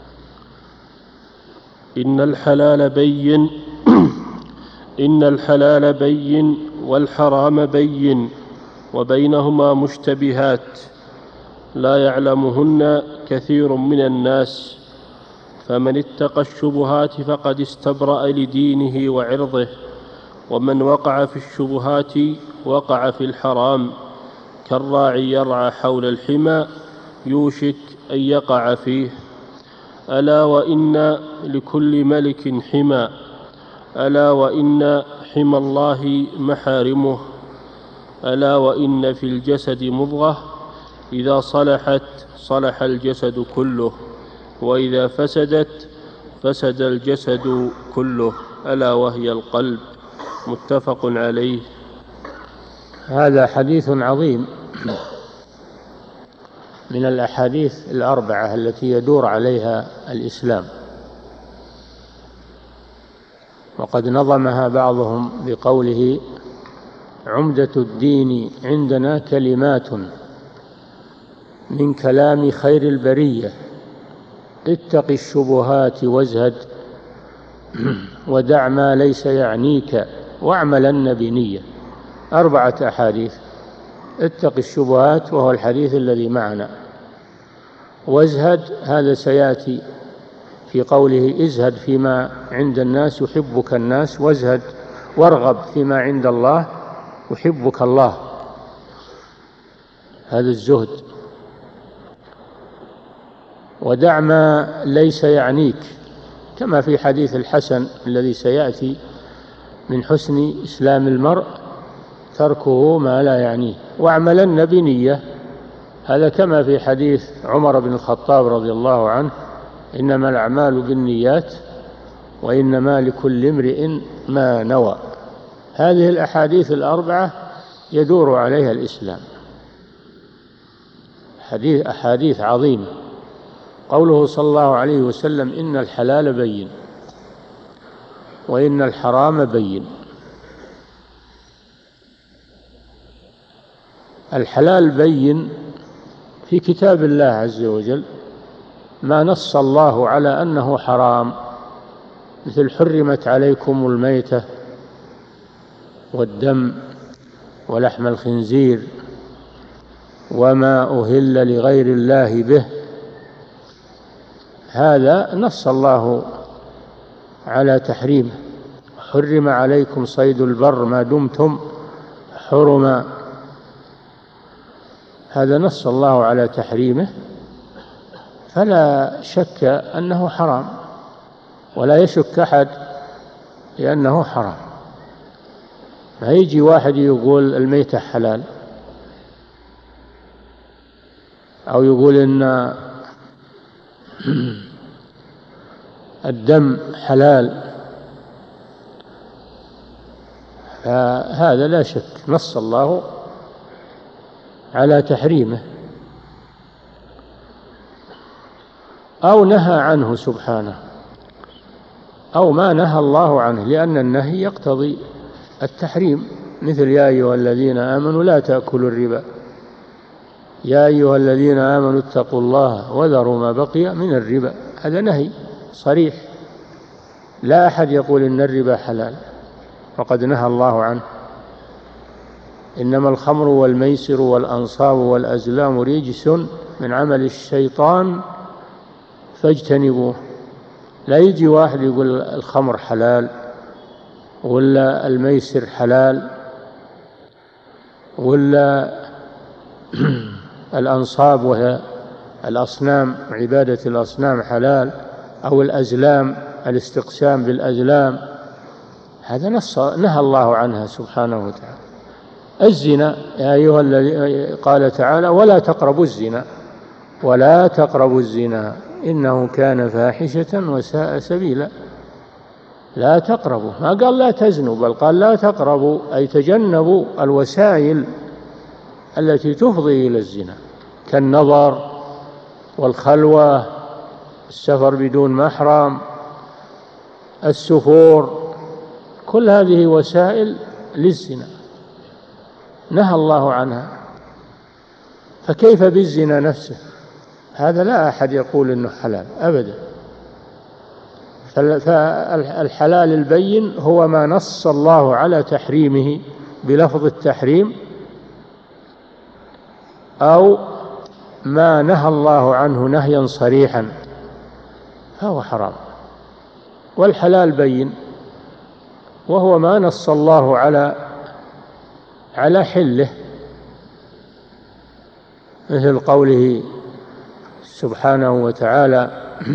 إن الحلال بين إن الحلال بين والحرام بين وبينهما مشتبهات لا يعلمهن كثير من الناس، فمن اتقى الشبهات فقد استبرأ لدينه وعرضه، ومن وقع في الشبهات وقع في الحرام، كالراعي يرعى حول الحمى يوشك أن يقع فيه. ألا وإن لكل ملك حمى، ألا وإن حمى الله محارمه، ألا وإن في الجسد مضغة إذا صلحت صلح الجسد كله، وإذا فسدت فسد الجسد كله، ألا وهي القلب. متفق عليه. هذا حديث عظيم من الأحاديث الأربعة التي يدور عليها الإسلام، وقد نظمها بعضهم بقوله: عمدة الدين عندنا كلمات من كلام خير البرية، اتق الشبهات وازهد، ودع ما ليس يعنيك، واعملن بنية. أربعة أحاديث: اتق الشبهات وهو الحديث الذي معنا، وازهد هذا سيأتي في قوله: ازهد فيما عند الناس يحبك الناس، وازهد وارغب فيما عند الله يحبك الله، هذا الزهد. ودع ما ليس يعنيك، كما في حديث الحسن الذي سيأتي: من حسن إسلام المرء تركه ما لا يعنيه، واعملن بنية، هذا كما في حديث عمر بن الخطاب رضي الله عنه: إنما الأعمال بالنيات وإنما لكل امرئ ما نوى. هذه الأحاديث الأربعة يدور عليها الإسلام، حديث أحاديث عظيمة. قوله صلى الله عليه وسلم: إن الحلال بين وإن الحرام بين. الحلال بين في كتاب الله عز وجل، ما نص الله على أنه حرام، مثل: حرمت عليكم الميتة والدم ولحم الخنزير وما أهل لغير الله به، هذا نص الله على تحريمه. حرم عليكم صيد البر ما دمتم حرما، هذا نص الله على تحريمه، فلا شك أنه حرام، ولا يشك أحد لأنه حرام. ما يجي واحد يقول الميتة حلال، أو يقول إن الدم حلال، فهذا لا شك نص الله على تحريمه أو نهى عنه سبحانه، أو ما نهى الله عنه، لأن النهي يقتضي التحريم، مثل: يا أيها الذين آمنوا لا تأكلوا الربا، يا أيها الذين آمنوا اتقوا الله وذروا ما بقي من الربا، هذا نهي صريح، لا أحد يقول إن الربا حلال، وقد نهى الله عنه. إنما الخمر والميسر والأنصاب والأزلام رجس من عمل الشيطان فاجتنبوه. لا يجي واحد يقول الخمر حلال ولا الميسر حلال ولا الأنصاب وهي الأصنام، عبادة الأصنام حلال، أو الأزلام، الاستقسام بالأزلام، هذا نص نهى الله عنها سبحانه وتعالى. الزنا يا أيها الذي قال تعالى ولا تقربوا الزنا، ولا تقربوا الزنا إنه كان فاحشة وساء سبيلا. لا تقربوا، ما قال لا تزنوا، بل قال لا تقربوا، أي تجنبوا الوسائل التي تفضي إلى الزنا كالنظر والخلوة، السفر بدون محرم، السفور، كل هذه وسائل للزنا نهى الله عنها. فكيف بالزنا نفسه؟ هذا لا أحد يقول إنه حلال أبدا. فالحلال البين هو ما نص الله على تحريمه بلفظ التحريم، أو ما نهى الله عنه نهيا صريحا فهو حرام. والحلال بين وهو ما نص الله على على حله، مثل قوله سبحانه وتعالى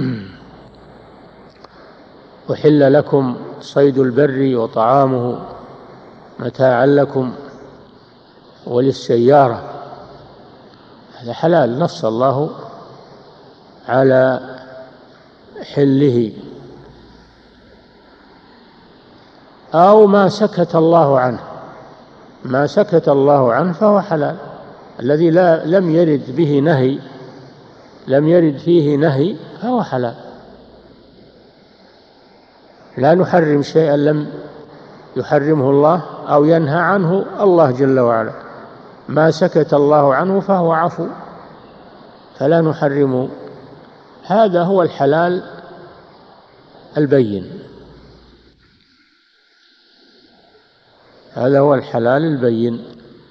أحل لكم صيد البر وطعامه متاعا لكم وللسيارة، هذا حلال نص الله على حله. أو ما سكت الله عنه، ما سكت الله عنه فهو حلال، الذي لا لم يرد به نهي، لم يرد فيه نهي فهو حلال. لا نحرم شيئا لم يحرمه الله أو ينهى عنه الله جل وعلا. ما سكت الله عنه فهو عفو، فلا نحرمه. هذا هو الحلال البين، هذا هو الحلال البين.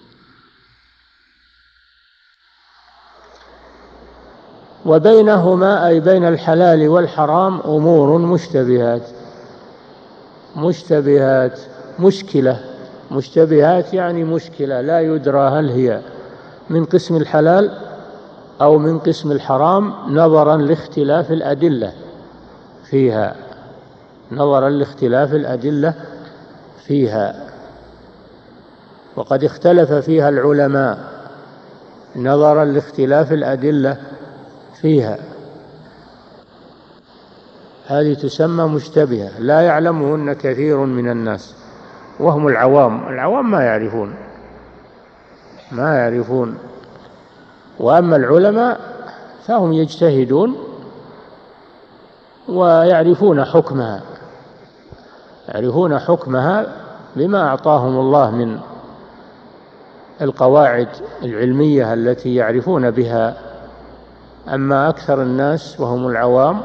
وبينهما أي بين الحلال والحرام أمور مشتبهات، مشتبهات مشكلة، مشتبهات يعني مشكلة لا يدرى هل هي من قسم الحلال أو من قسم الحرام، نظرا لاختلاف الأدلة فيها، نظرا لاختلاف الأدلة فيها. وقد اختلف فيها العلماء نظرا لاختلاف الأدلة فيها، هذه تسمى مشتبهة لا يعلمهن كثير من الناس وهم العوام. العوام ما يعرفون ما يعرفون وأما العلماء فهم يجتهدون ويعرفون حكمها، يعرفون حكمها بما أعطاهم الله من القواعد العلمية التي يعرفون بها. أما أكثر الناس وهم العوام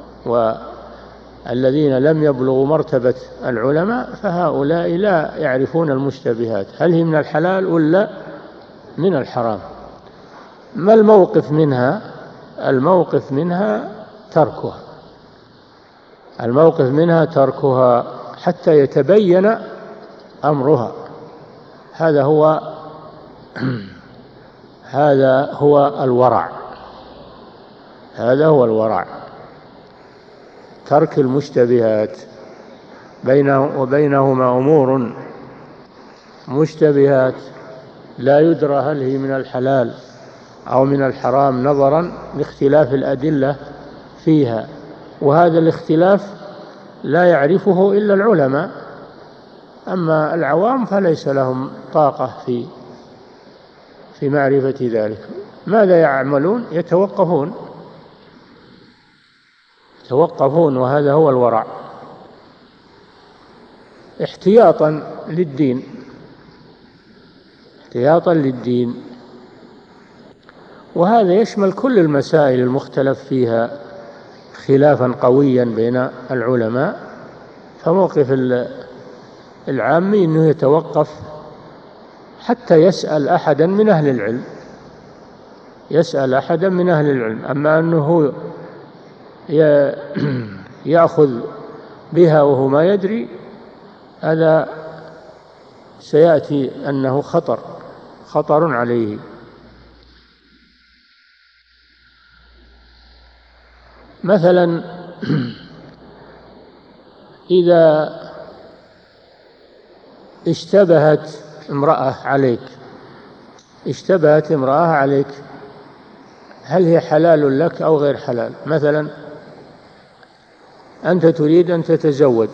والذين لم يبلغوا مرتبة العلماء فهؤلاء لا يعرفون المشتبهات، هل هي من الحلال ولا من الحرام. ما الموقف منها؟ الموقف منها تركها، الموقف منها تركها حتى يتبين أمرها. هذا هو هذا هو الورع، هذا هو الورع، ترك المشتبهات. بينه وبينهما أمور مشتبهات لا يدرى هل هي من الحلال أو من الحرام نظرا لاختلاف الأدلة فيها، وهذا الاختلاف لا يعرفه إلا العلماء، أما العوام فليس لهم طاقة في في معرفة ذلك. ماذا يعملون؟ يتوقفون يتوقفون وهذا هو الورع، احتياطا للدين، احتياطا للدين. وهذا يشمل كل المسائل المختلف فيها خلافا قويا بين العلماء. فموقف العامي أنه يتوقف حتى يسأل أحدا من أهل العلم، يسأل أحدا من أهل العلم. أما أنه يأخذ بها وهو ما يدري، هذا سيأتي أنه خطر خطر عليه. مثلا إذا اشتبهت امرأة عليك اشتبهت امرأة عليك هل هي حلال لك أو غير حلال؟ مثلا أنت تريد أن تتزوج،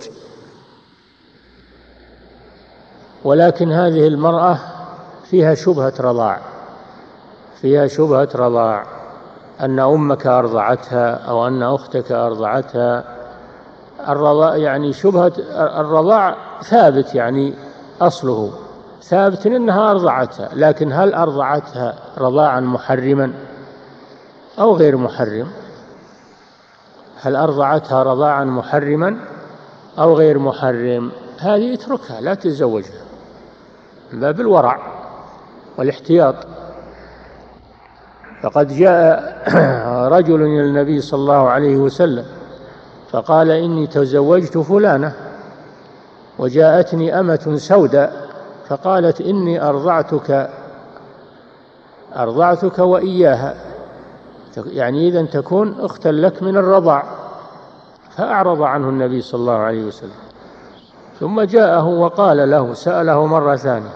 ولكن هذه المرأة فيها شبهة رضاع فيها شبهة رضاع أن أمك أرضعتها أو أن أختك أرضعتها. الرضاع يعني شبهة الرضاع ثابت، يعني أصله ثابت أنها أرضعتها، لكن هل أرضعتها رضاعا محرما أو غير محرم؟ هل أرضعتها رضاعا محرما أو غير محرم؟ هذه اتركها، لا تتزوجها، من باب الورع والاحتياط. فقد جاء رجل إلى النبي صلى الله عليه وسلم فقال إني تزوجت فلانة وجاءتني أمة سوداء فقالت إني أرضعتك أرضعتك وإياها، يعني إذن تكون أختا لك من الرضاع. فأعرض عنه النبي صلى الله عليه وسلم، ثم جاءه وقال له سأله مرة ثانية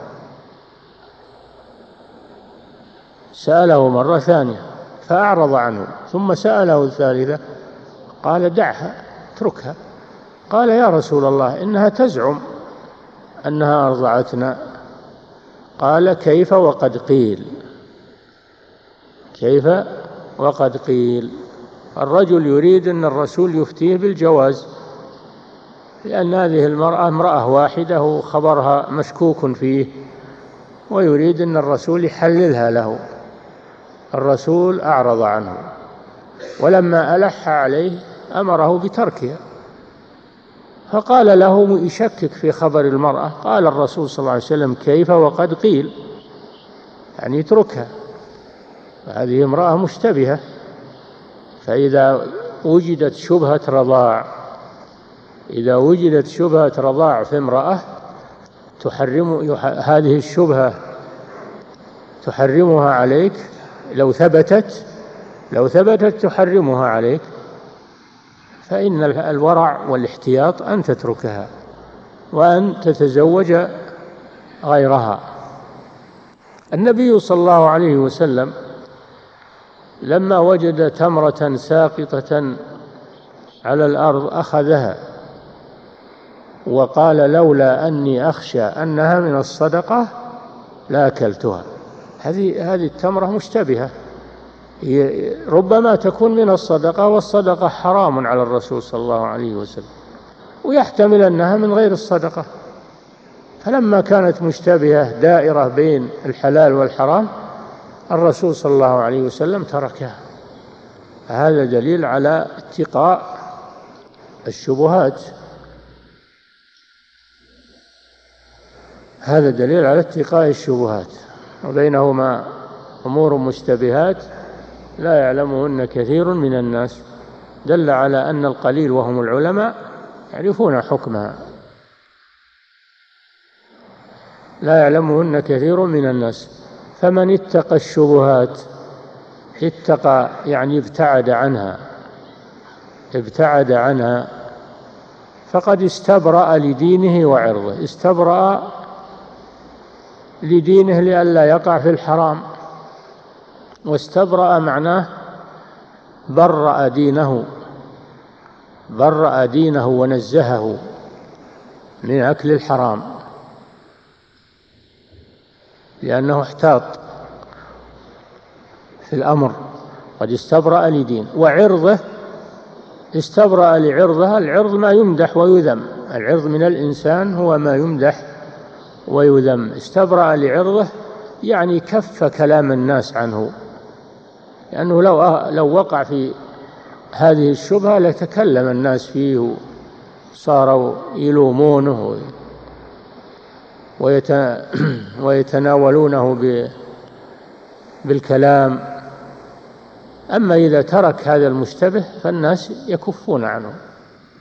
سأله مرة ثانية فأعرض عنه، ثم سأله الثالثة قال دعها اتركها. قال يا رسول الله إنها تزعم أنها أرضعتنا. قال كيف وقد قيل كيف وقد قيل الرجل يريد أن الرسول يفتيه بالجواز، لأن هذه المرأة امرأة واحدة وخبرها مشكوك فيه، ويريد أن الرسول يحللها له. الرسول أعرض عنه، ولما ألح عليه أمره بتركها. فقال له يشكك في خبر المرأة، قال الرسول صلى الله عليه وسلم كيف وقد قيل، يعني اتركها، هذه امرأة مشتبهة. فإذا وجدت شبهة رضاع إذا وجدت شبهة رضاع في امرأة تحرم هذه الشبهة تحرمها عليك، لو ثبتت لو ثبتت تحرمها عليك، فإن الورع والاحتياط أن تتركها وأن تتزوج غيرها. النبي صلى الله عليه وسلم لما وجد تمرة ساقطة على الأرض أخذها وقال لولا أني أخشى أنها من الصدقة لأكلتها. هذه هذه التمرة مشتبهة، ربما تكون من الصدقة، والصدقة حرام على الرسول صلى الله عليه وسلم، ويحتمل أنها من غير الصدقة. فلما كانت مشتبهة دائرة بين الحلال والحرام الرسول صلى الله عليه وسلم تركها. هذا دليل على اتقاء الشبهات هذا دليل على اتقاء الشبهات وبينهما أمور مشتبهات لا يعلمهن كثير من الناس، دل على أن القليل وهم العلماء يعرفون حكمها، لا يعلمهن كثير من الناس. فمن اتقى الشبهات اتقى يعني ابتعد عنها ابتعد عنها فقد استبرأ لدينه وعرضه. استبرأ لدينه لئلا يقع في الحرام، واستبرأ معناه برأ دينه برأ دينه ونزهه من أكل الحرام، لأنه احتاط في الأمر. قد استبرأ لدين وعرضه، استبرأ لعرضها. العرض ما يمدح ويذم، العرض من الإنسان هو ما يمدح ويذم. استبرأ لعرضه يعني كف كلام الناس عنه، لأنه لو لو وقع في هذه الشبهة لتكلم الناس فيه وصاروا يلومونه ويتناولونه بالكلام. أما إذا ترك هذا المشتبه فالناس يكفون عنه.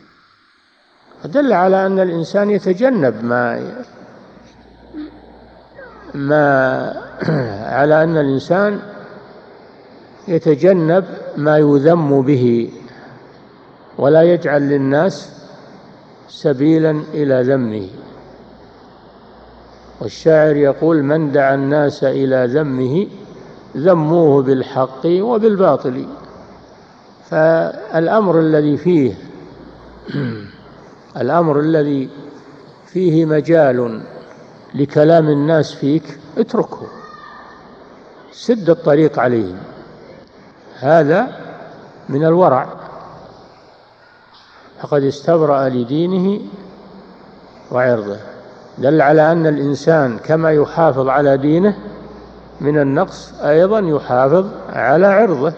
دل على أن الإنسان يتجنب ما ما على أن الإنسان يتجنب ما يذم به، ولا يجعل للناس سبيلا إلى ذمه. والشاعر يقول: من دعا الناس إلى ذمه ذموه بالحق وبالباطل. فالأمر الذي فيه الأمر الذي فيه مجال لكلام الناس فيك اتركه، سد الطريق عليهم، هذا من الورع. فقد استبرأ لدينه وعرضه. دل على أن الإنسان كما يحافظ على دينه من النقص أيضا يحافظ على عرضه،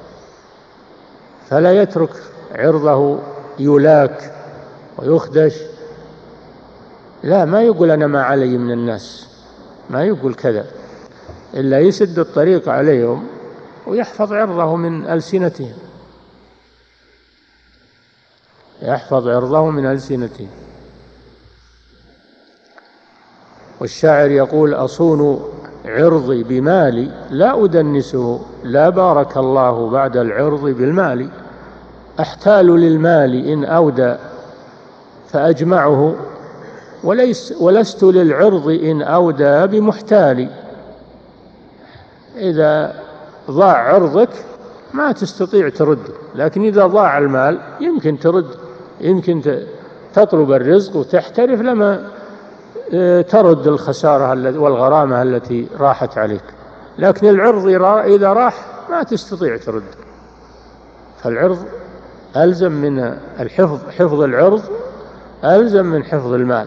فلا يترك عرضه يلاك ويخدش. لا، ما يقول أنا ما علي من الناس، ما يقول كذا، إلا يسد الطريق عليهم ويحفظ عرضه من ألسنتهم، يحفظ عرضه من ألسنتهم. والشاعر يقول: أصون عرضي بمالي لا أدنسه، لا بارك الله بعد العرض بالمال. أحتال للمال إن أودى فأجمعه، وليس ولست للعرض إن أودى بمحتال. إذا ضاع عرضك ما تستطيع ترد، لكن إذا ضاع المال يمكن ترد، يمكن تطلب الرزق وتحترف لما ترد الخسارة والغرامة التي راحت عليك. لكن العرض إذا راح ما تستطيع ترد. فالعرض ألزم من الحفظ، حفظ العرض ألزم من حفظ المال.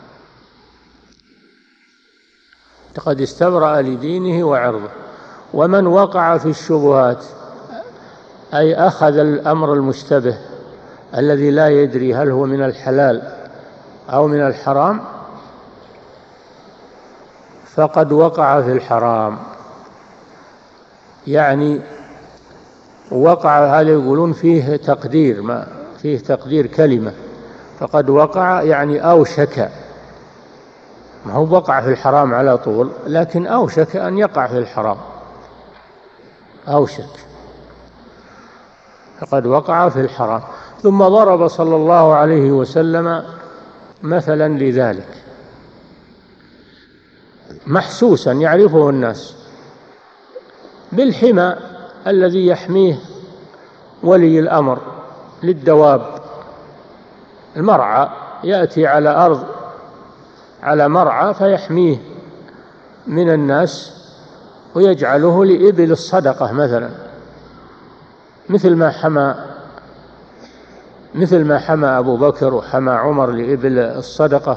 قد استبرأ لدينه وعرضه. ومن وقع في الشبهات، أي أخذ الأمر المشتبه الذي لا يدري هل هو من الحلال أو من الحرام، فقد وقع في الحرام. يعني وقع، هذا يقولون فيه تقدير، ما فيه تقدير كلمة. فقد وقع يعني أوشك، ما هو وقع في الحرام على طول، لكن أوشك أن يقع في الحرام، أوشك، فقد وقع في الحرام. ثم ضرب صلى الله عليه وسلم مثلا لذلك محسوسا يعرفه الناس، بالحمى الذي يحميه ولي الأمر للدواب. المرعى يأتي على أرض، على مرعى، فيحميه من الناس ويجعله لإبل الصدقة مثلا، مثل ما حمى مثل ما حمى أبو بكر وحمى عمر لإبل الصدقة.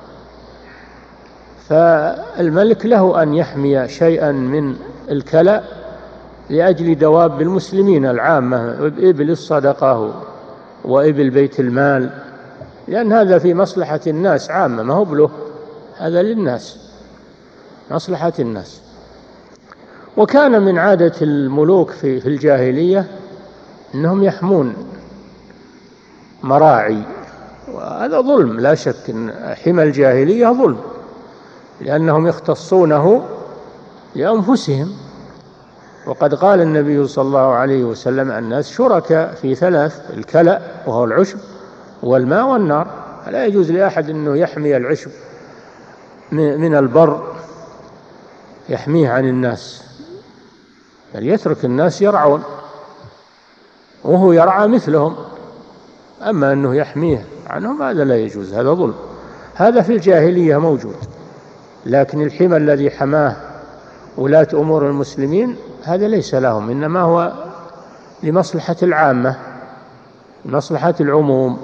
فالملك له أن يحمي شيئا من الكلأ لأجل دواب المسلمين العامة، إبل الصدقة وإبل بيت المال، لأن هذا في مصلحة الناس عامة، ما هو بله، هذا للناس، مصلحة الناس. وكان من عادة الملوك في الجاهلية أنهم يحمون مراعي، وهذا ظلم لا شك، إن حمى الجاهلية ظلم، لأنهم يختصونه لأنفسهم. وقد قال النبي صلى الله عليه وسلم: الناس شركاء في ثلاث: الكلأ وهو العشب، والماء، والنار. لا يجوز لأحد أنه يحمي العشب من البر، يحميه عن الناس، بل يترك الناس يرعون وهو يرعى مثلهم. أما أنه يحميه عنهم هذا لا يجوز، هذا ظلم. هذا في الجاهلية موجود، لكن الحمى الذي حماه ولاة أمور المسلمين هذا ليس لهم، إنما هو لمصلحة العامة، لمصلحة العموم.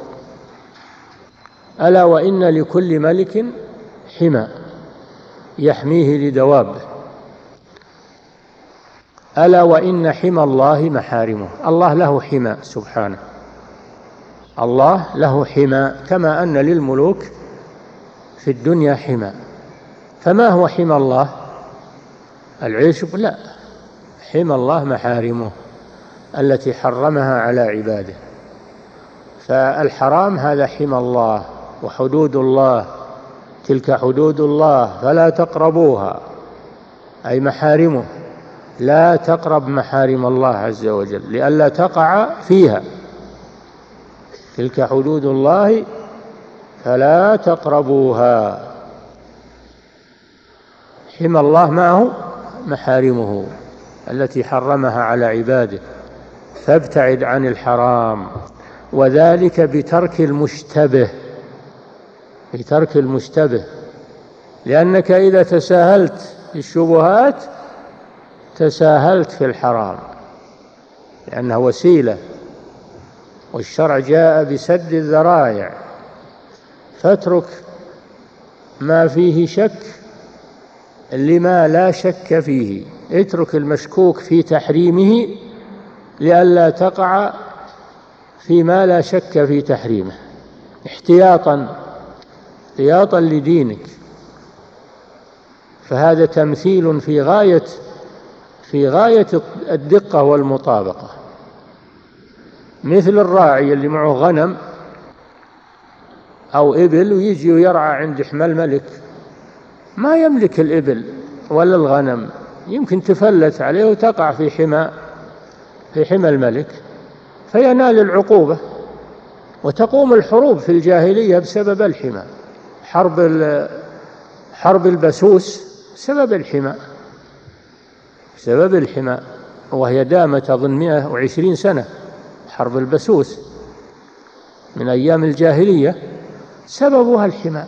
ألا وإن لكل ملك حمى يحميه لدوابه. ألا وإن حمى الله محارمه. الله له حمى سبحانه، الله له حمى، كما أن للملوك في الدنيا حمى. فما هو حمى الله؟ العشب؟ لا، حمى الله محارمه التي حرمها على عباده. فالحرام هذا حمى الله وحدود الله، تلك حدود الله فلا تقربوها، أي محارمه، لا تقرب محارم الله عز وجل لئلا تقع فيها. تلك حدود الله فلا تقربوها. حمى الله معه محارمه التي حرمها على عباده، فابتعد عن الحرام، وذلك بترك المشتبه، بترك المشتبه، لأنك إذا تساهلت في الشبهات تساهلت في الحرام، لأنها وسيلة، والشرع جاء بسد الذرائع، فاترك ما فيه شك لما لا شك فيه، اترك المشكوك في تحريمه لئلا تقع فيما لا شك في تحريمه، احتياطا احتياطا لدينك. فهذا تمثيل في غاية في غاية الدقة والمطابقة، مثل الراعي اللي معه غنم أو إبل ويجي ويرعى عند حمى الملك، ما يملك الإبل ولا الغنم، يمكن تفلت عليه وتقع في حمى في حمى الملك فينال العقوبة. وتقوم الحروب في الجاهلية بسبب الحمى، حرب حرب البسوس سبب الحمى، سبب الحمى، وهي دامت أظن مئة وعشرين سنة، حرب البسوس من أيام الجاهلية سببها الحمى.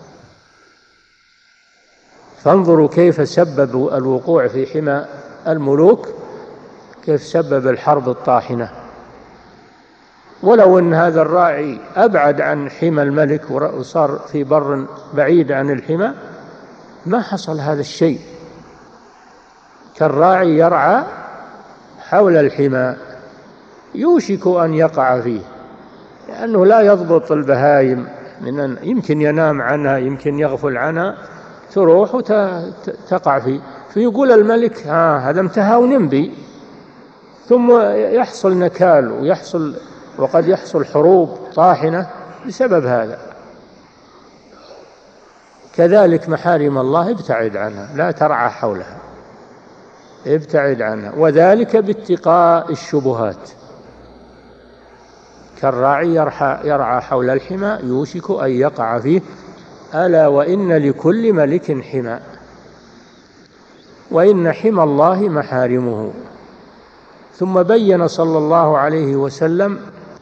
فانظروا كيف سبب الوقوع في حمى الملوك، كيف سبب الحرب الطاحنة. ولو أن هذا الراعي أبعد عن حمى الملك وصار في بر بعيد عن الحمى ما حصل هذا الشيء، كالراعي يرعى حول الحمى يوشك أن يقع فيه، لأنه لا يضبط البهائم، من أن يمكن ينام عنها، يمكن يغفل عنها، تروح وتقع فيه، فيقول الملك ها هذا انتهى ونمضي، ثم يحصل نكال ويحصل وقد يحصل حروب طاحنة بسبب هذا. كذلك محارم الله ابتعد عنها، لا ترعى حولها، ابتعد عنها، وذلك باتقاء الشبهات، كالراعي يرعى حول الحمى يوشك أن يقع فيه، ألا وإن لكل ملك حمى، وإن حمى الله محارمه. ثم بين صلى الله عليه وسلم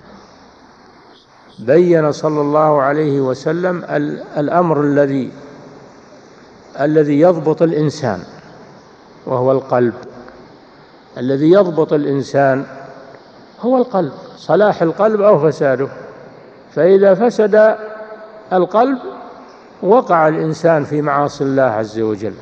بين صلى الله عليه وسلم الأمر الذي الذي يضبط الإنسان، وهو القلب. الذي يضبط الإنسان هو القلب، صلاح القلب أو فساده. فإذا فسد القلب وقع الإنسان في معاصي الله عز وجل،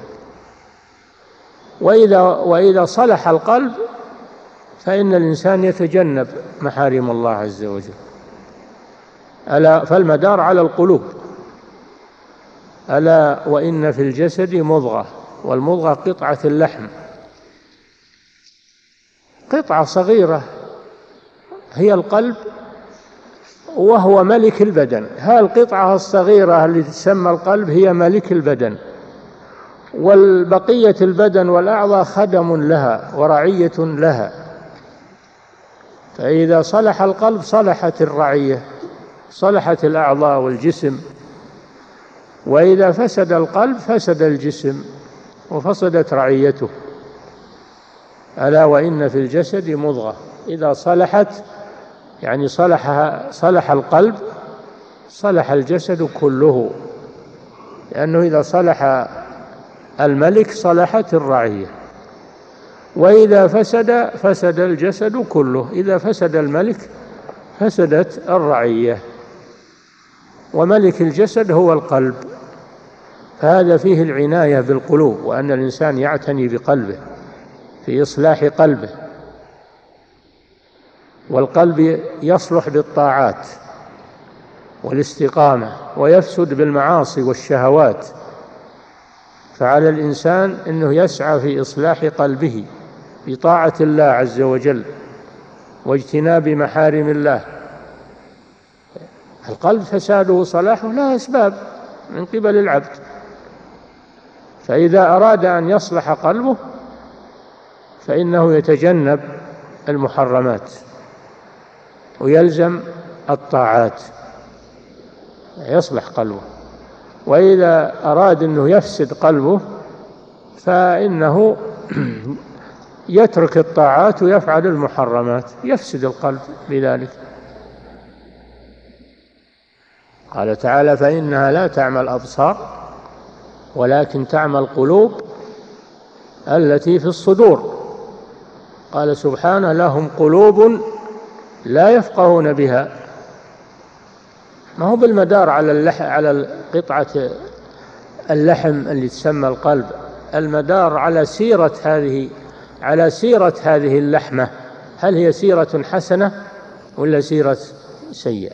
وإذا وإذا صلح القلب فإن الإنسان يتجنب محارم الله عز وجل. ألا فالمدار على القلوب. ألا وإن في الجسد مضغة، والمضغة قطعة اللحم، قطعة صغيرة هي القلب، وهو ملك البدن. ها القطعة الصغيرة اللي تسمى القلب هي ملك البدن، والبقية البدن والأعضاء خدم لها ورعية لها. فإذا صلح القلب صلحت الرعية، صلحت الأعضاء والجسم، وإذا فسد القلب فسد الجسم وفسدت رعيته. ألا وإن في الجسد مضغة، إذا صلحت يعني صلح صلح القلب صلح الجسد كله، لأنه إذا صلح الملك صلحت الرعية، وإذا فسد فسد الجسد كله، إذا فسد الملك فسدت الرعية. وملك الجسد هو القلب، فهذا فيه العناية بالقلوب، وأن الإنسان يعتني بقلبه في إصلاح قلبه. والقلب يصلح بالطاعات والاستقامة، ويفسد بالمعاصي والشهوات، فعلى الإنسان أنه يسعى في إصلاح قلبه بطاعة الله عز وجل واجتناب محارم الله. القلب فساده صلاحه لا أسباب من قبل العبد، فإذا أراد أن يصلح قلبه فإنه يتجنب المحرمات ويلزم الطاعات يصلح قلبه، وإذا أراد أنه يفسد قلبه فإنه يترك الطاعات ويفعل المحرمات، يفسد القلب بذلك. قال تعالى: فإنها لا تعمى الأبصار ولكن تعمى القلوب التي في الصدور. قال سبحانه: لهم قلوب لا يفقهون بها. ما هو بالمدار على اللحم، على قطعة اللحم اللي تسمى القلب، المدار على سيرة هذه على سيرة هذه اللحمة، هل هي سيرة حسنة ولا سيرة سيئة؟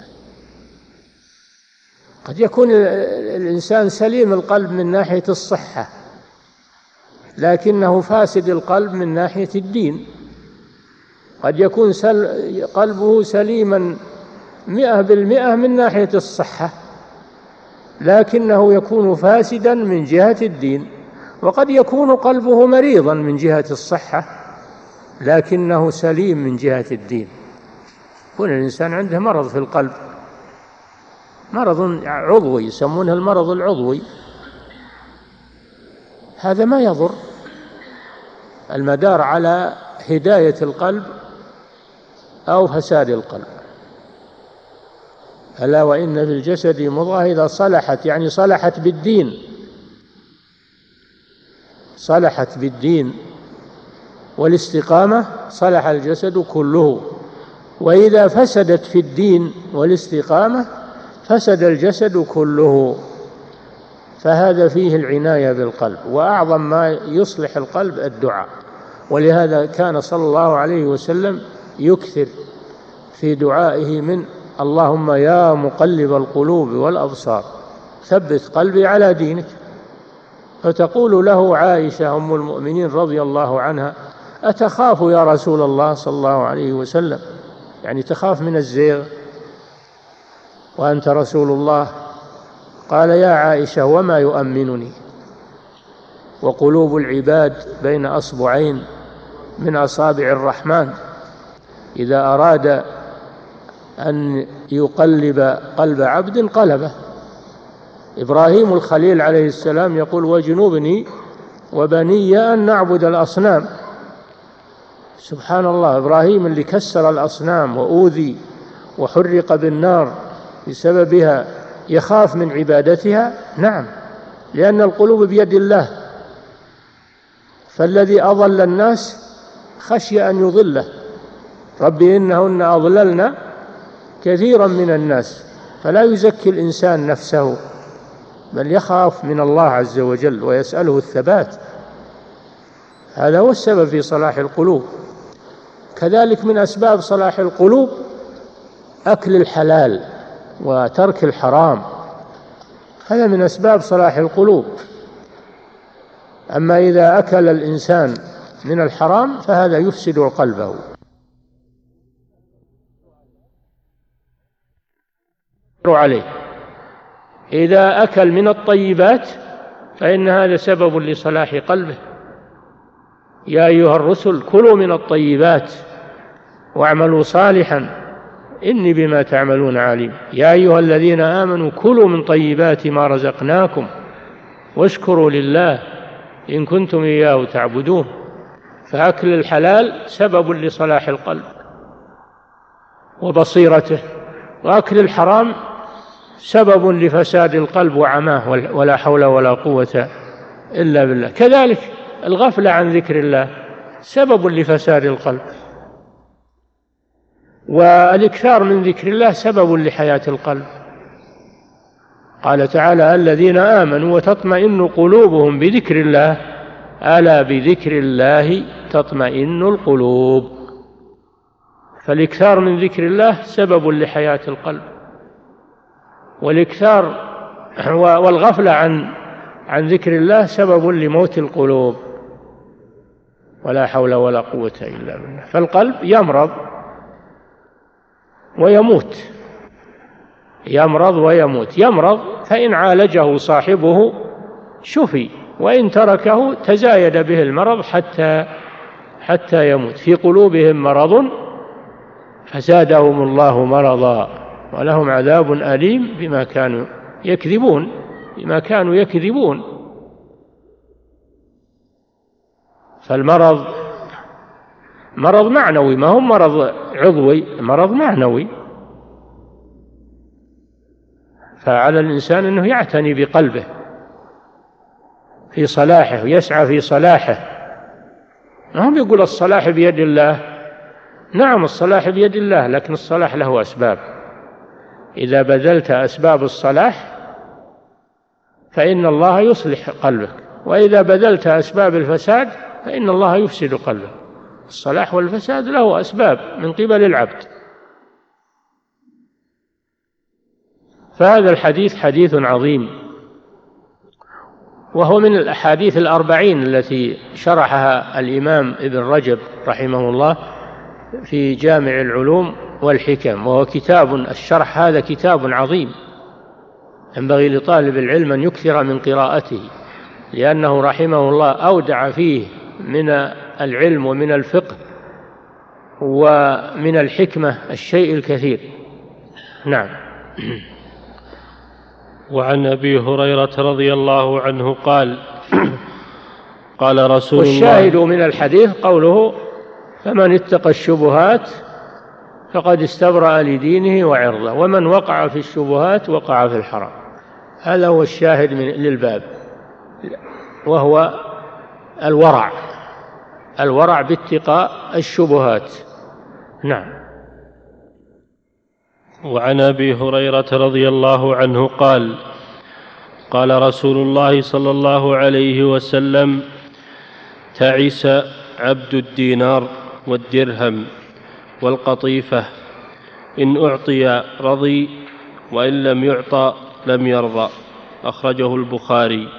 قد يكون الإنسان سليم القلب من ناحية الصحة لكنه فاسد القلب من ناحية الدين. قد يكون قلبه سليما مئة بالمئة من ناحية الصحة لكنه يكون فاسدا من جهة الدين. وقد يكون قلبه مريضا من جهة الصحة لكنه سليم من جهة الدين. يكون الإنسان عنده مرض في القلب، مرض عضوي يسمونه المرض العضوي، هذا ما يضر. المدار على هداية القلب أو فساد القلب. ألا وإن في الجسد مضغة إذا صلحت، يعني صلحت بالدين، صلحت بالدين والاستقامة صلح الجسد كله، وإذا فسدت في الدين والاستقامة فسد الجسد كله. فهذا فيه العناية بالقلب، وأعظم ما يصلح القلب الدعاء. ولهذا كان صلى الله عليه وسلم يكثر في دعائه من: اللهم يا مقلب القلوب والأبصار ثبت قلبي على دينك. فتقول له عائشة أم المؤمنين رضي الله عنها: أتخاف يا رسول الله صلى الله عليه وسلم، يعني تخاف من الزيغ وأنت رسول الله؟ قال: يا عائشة وما يؤمنني، وقلوب العباد بين أصبعين من أصابع الرحمن، إذا أراد أن يقلب قلب عبد قلبه. إبراهيم الخليل عليه السلام يقول: وجنوبني وبني أن نعبد الأصنام. سبحان الله، إبراهيم اللي كسر الأصنام وأوذي وحرق بالنار بسببها يخاف من عبادتها؟ نعم، لأن القلوب بيد الله، فالذي أضل الناس خشي أن يضله. رب إنهن أضللن كثيرا من الناس. فلا يزكي الإنسان نفسه بل يخاف من الله عز وجل ويسأله الثبات. هذا هو السبب في صلاح القلوب. كذلك من أسباب صلاح القلوب أكل الحلال وترك الحرام، هذا من أسباب صلاح القلوب. أما إذا أكل الإنسان من الحرام فهذا يفسد قلبه. عليه إذا أكل من الطيبات فإن هذا سبب لصلاح قلبه. يا أيها الرسل كلوا من الطيبات واعملوا صالحا إني بما تعملون عليم. يا أيها الذين آمنوا كلوا من طيبات ما رزقناكم واشكروا لله إن كنتم إياه تعبدون. فأكل الحلال سبب لصلاح القلب وبصيرته، وأكل الحرام سبب لفساد القلب وعماه، ولا حول ولا قوة إلا بالله. كذلك الغفلة عن ذكر الله سبب لفساد القلب، والإكثار من ذكر الله سبب لحياة القلب. قال تعالى: الذين آمنوا وتطمئن قلوبهم بذكر الله ألا بذكر الله تطمئن القلوب. فالإكثار من ذكر الله سبب لحياة القلب، والإكثار والغفلة عن عن ذكر الله سبب لموت القلوب، ولا حول ولا قوة إلا بالله. فالقلب يمرض ويموت يمرض ويموت. يمرض فإن عالجه صاحبه شفي، وإن تركه تزايد به المرض حتى حتى يموت. في قلوبهم مرض فزادهم الله مرضا ولهم عذاب أليم بما كانوا يكذبون بما كانوا يكذبون. فالمرض مرض معنوي، ما هو مرض عضوي، مرض معنوي. فعلى الإنسان أنه يعتني بقلبه في صلاحه ويسعى في صلاحه. ما هم يقول الصلاح بيد الله، نعم الصلاح بيد الله، لكن الصلاح له أسباب. إذا بذلت أسباب الصلاح فإن الله يصلح قلبك، وإذا بذلت أسباب الفساد فإن الله يفسد قلبك. الصلاح والفساد له أسباب من قبل العبد. فهذا الحديث حديث عظيم، وهو من الأحاديث الأربعين التي شرحها الإمام ابن رجب رحمه الله في جامع العلوم والحكم، وهو كتاب، الشرح هذا كتاب عظيم ينبغي لطالب العلم أن يكثر من قراءته، لأنه رحمه الله أودع فيه من العلم ومن الفقه ومن الحكمة الشيء الكثير. نعم. وعن أبي هريرة رضي الله عنه قال قال رسول الله. والشاهد من الحديث قوله: فمن اتقى الشبهات فقد استبرأ لدينه وعرضه، ومن وقع في الشبهات وقع في الحرام. هذا هو الشاهد من للباب، وهو الورع الورع باتقاء الشبهات. نعم. وعن أبي هريرة رضي الله عنه قال قال رسول الله صلى الله عليه وسلم: تعس عبد الدينار والدرهم والقطيفة، إن أعطي رضي وإن لم يعطى لم يرضى. أخرجه البخاري.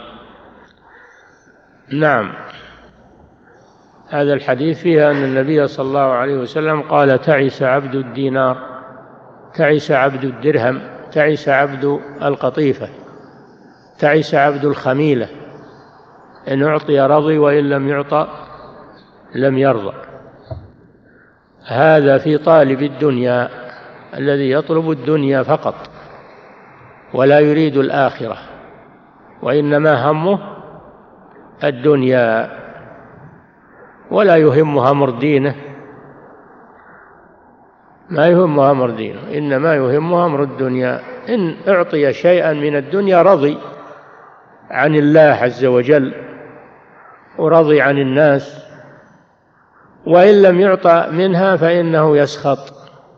نعم. هذا الحديث فيها أن النبي صلى الله عليه وسلم قال: تعس عبد الدينار، تعس عبد الدرهم، تعس عبد القطيفة، تعس عبد الخميلة، إن أعطي رضي وإن لم يعطى لم يرضى. هذا في طالب الدنيا الذي يطلب الدنيا فقط ولا يريد الآخرة، وإنما همه الدنيا ولا يهمها أمر دينه، ما يهمها أمر دينه، إنما يهمها أمر الدنيا. إن أعطي شيئا من الدنيا رضي عن الله عز وجل ورضي عن الناس، وإن لم يعطى منها فإنه يسخط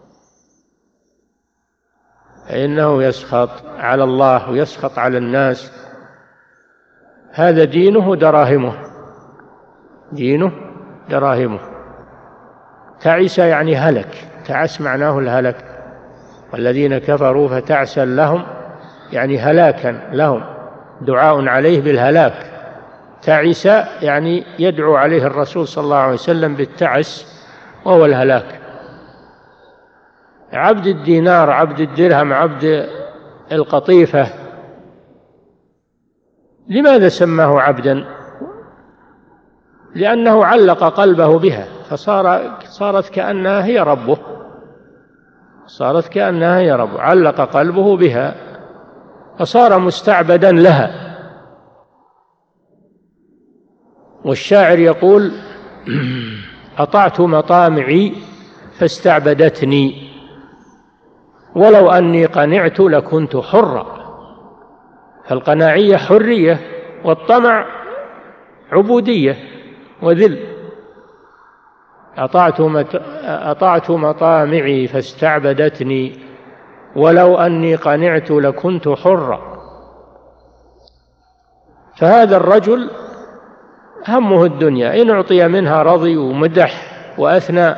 فإنه يسخط على الله ويسخط على الناس. هذا دينه دراهمه، دينه دراهمه. تعس يعني هلك، تعس معناه الهلك، والذين كفروا فتعسا لهم يعني هلاكا لهم، دعاء عليه بالهلاك. تعس يعني يدعو عليه الرسول صلى الله عليه وسلم بالتعس وهو الهلاك. عبد الدينار، عبد الدرهم، عبد القطيفة، لماذا سماه عبدا؟ لأنه علق قلبه بها فصار صارت كأنها هي ربه، صارت كأنها هي ربه، علق قلبه بها فصار مستعبدا لها. والشاعر يقول: أطعت مطامعي فاستعبدتني، ولو أني قنعت لكنت حرا. فالقناعية حرية، والطمع عبودية وذل. أطعت, مت... أطعت مطامعي فاستعبدتني، ولو أني قنعت لكنت حرا. فهذا الرجل همه الدنيا، إن أعطي منها رضي ومدح وأثنى،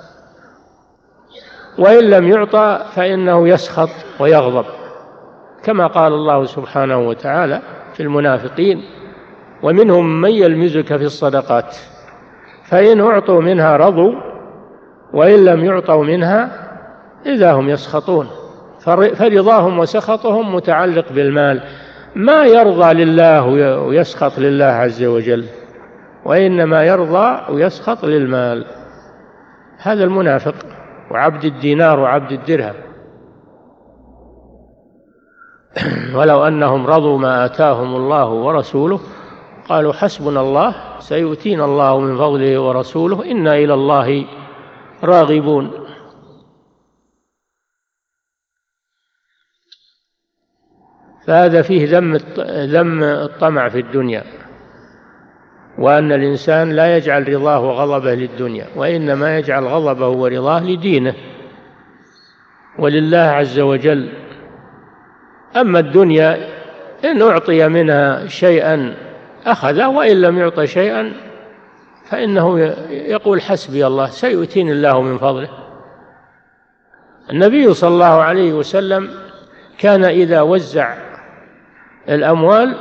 وإن لم يعطى فإنه يسخط ويغضب، كما قال الله سبحانه وتعالى في المنافقين: ومنهم من يلمزك في الصدقات فإن أعطوا منها رضوا وإن لم يعطوا منها إذا هم يسخطون. فرضاهم وسخطهم متعلق بالمال، ما يرضى لله ويسخط لله عز وجل، وإنما يرضى ويسخط للمال. هذا المنافق وعبد الدينار وعبد الدرهم. ولو أنهم رضوا ما آتاهم الله ورسوله قالوا حسبنا الله سيؤتينا الله من فضله ورسوله إنا إلى الله راغبون. فهذا فيه ذم ذم الطمع في الدنيا، وأن الإنسان لا يجعل رضاه وغضبه للدنيا، وإنما يجعل غضبه ورضاه لدينه ولله عز وجل. أما الدنيا إن أعطي منها شيئا أخذه، وإن لم يعطى شيئا فإنه يقول حسبي الله سيؤتيني الله من فضله. النبي صلى الله عليه وسلم كان إذا وزع الأموال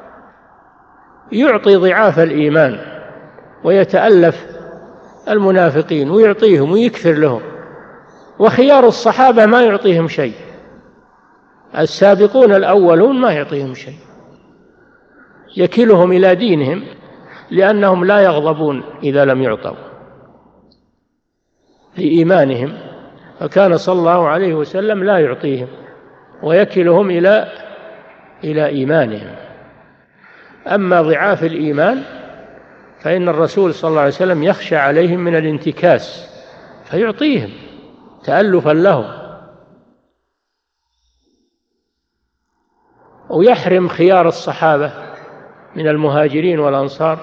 يعطي ضعاف الإيمان ويتألف المنافقين ويعطيهم ويكثر لهم، وخيار الصحابة ما يعطيهم شيء، السابقون الأولون ما يعطيهم شيء، يكلهم إلى دينهم لأنهم لا يغضبون إذا لم يعطوا لإيمانهم، فكان صلى الله عليه وسلم لا يعطيهم ويكلهم إلى إلى إيمانهم. أما ضعاف الإيمان فإن الرسول صلى الله عليه وسلم يخشى عليهم من الانتكاس فيعطيهم تألفا لهم، ويحرم خيار الصحابة من المهاجرين والأنصار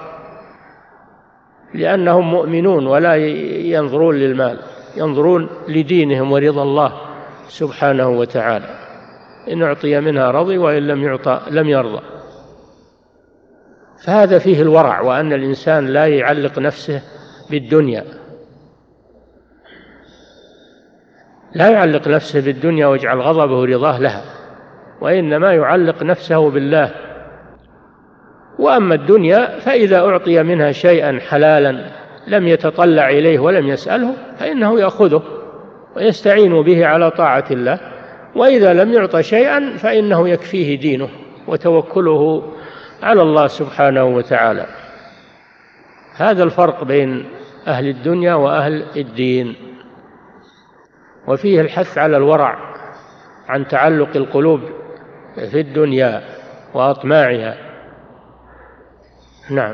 لأنهم مؤمنون ولا ينظرون للمال، ينظرون لدينهم ورضا الله سبحانه وتعالى. إن أعطي منها رضي وإن لم يعطى لم يرضى. فهذا فيه الورع، وأن الإنسان لا يعلق نفسه بالدنيا، لا يعلق نفسه بالدنيا ويجعل غضبه ورضاه لها، وإنما يعلق نفسه بالله. وأما الدنيا فإذا أعطي منها شيئا حلالا لم يتطلع إليه ولم يسأله فإنه يأخذه ويستعين به على طاعة الله، وإذا لم يعطى شيئا فإنه يكفيه دينه وتوكله على الله سبحانه وتعالى. هذا الفرق بين أهل الدنيا وأهل الدين، وفيه الحث على الورع عن تعلق القلوب في الدنيا وأطماعها. نعم.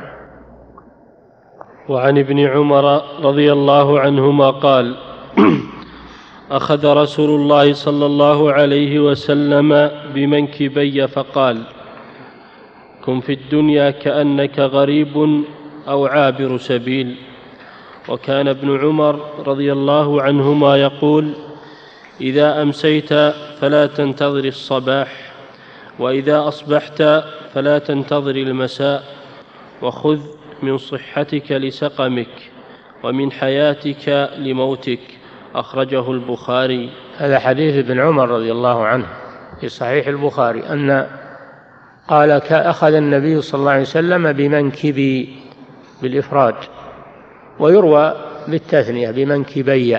وعن ابن عمر رضي الله عنهما قال: أخذ رسول الله صلى الله عليه وسلم بمنكبي فقال: كن في الدنيا كأنك غريب أو عابر سبيل. وكان ابن عمر رضي الله عنهما يقول: إذا أمسيت فلا تنتظر الصباح، وإذا أصبحت فلا تنتظر المساء، وخذ من صحتك لسقمك ومن حياتك لموتك. أخرجه البخاري. هذا حديث ابن عمر رضي الله عنه في صحيح البخاري أن قال: أخذ النبي صلى الله عليه وسلم بمنكبي بالإفراد، ويروى بالتثنية بمنكبي،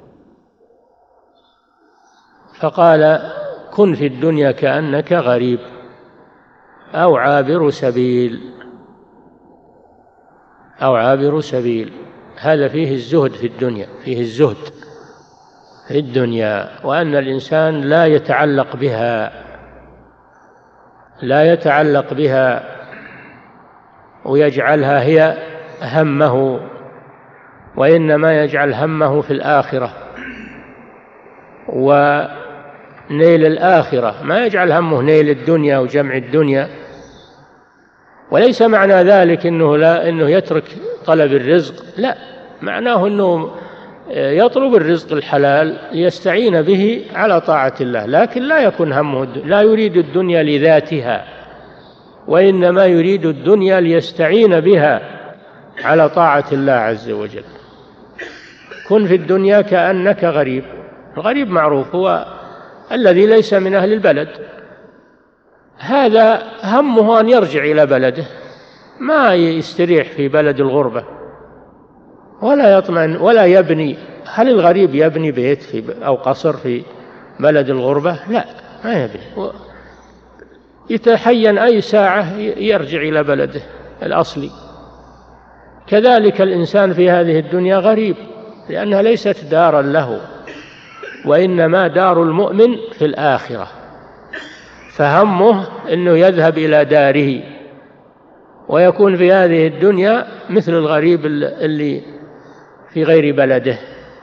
فقال: كن في الدنيا كأنك غريب أو عابر سبيل أو عابر سبيل. هذا فيه الزهد في الدنيا، فيه الزهد في الدنيا، وأن الإنسان لا يتعلق بها لا يتعلق بها ويجعلها هي همه، وإنما يجعل همه في الآخرة ونيل الآخرة، ما يجعل همه نيل الدنيا وجمع الدنيا. وليس معنى ذلك إنه لا إنه يترك طلب الرزق، لا، معناه إنه يطلب الرزق الحلال ليستعين به على طاعة الله، لكن لا يكون همه، لا يريد الدنيا لذاتها، وإنما يريد الدنيا ليستعين بها على طاعة الله عز وجل. كن في الدنيا كأنك غريب. الغريب معروف هو الذي ليس من أهل البلد، هذا همه أن يرجع إلى بلده، ما يستريح في بلد الغربة ولا يطمئن ولا يبني. هل الغريب يبني بيت في أو قصر في بلد الغربة، لا، ما يبي، يتحين أي ساعة يرجع إلى بلده الأصلي. كذلك الإنسان في هذه الدنيا غريب، لأنها ليست دارا له، وإنما دار المؤمن في الآخرة، فهمه أنه يذهب إلى داره ويكون في هذه الدنيا مثل الغريب اللي في غير بلده،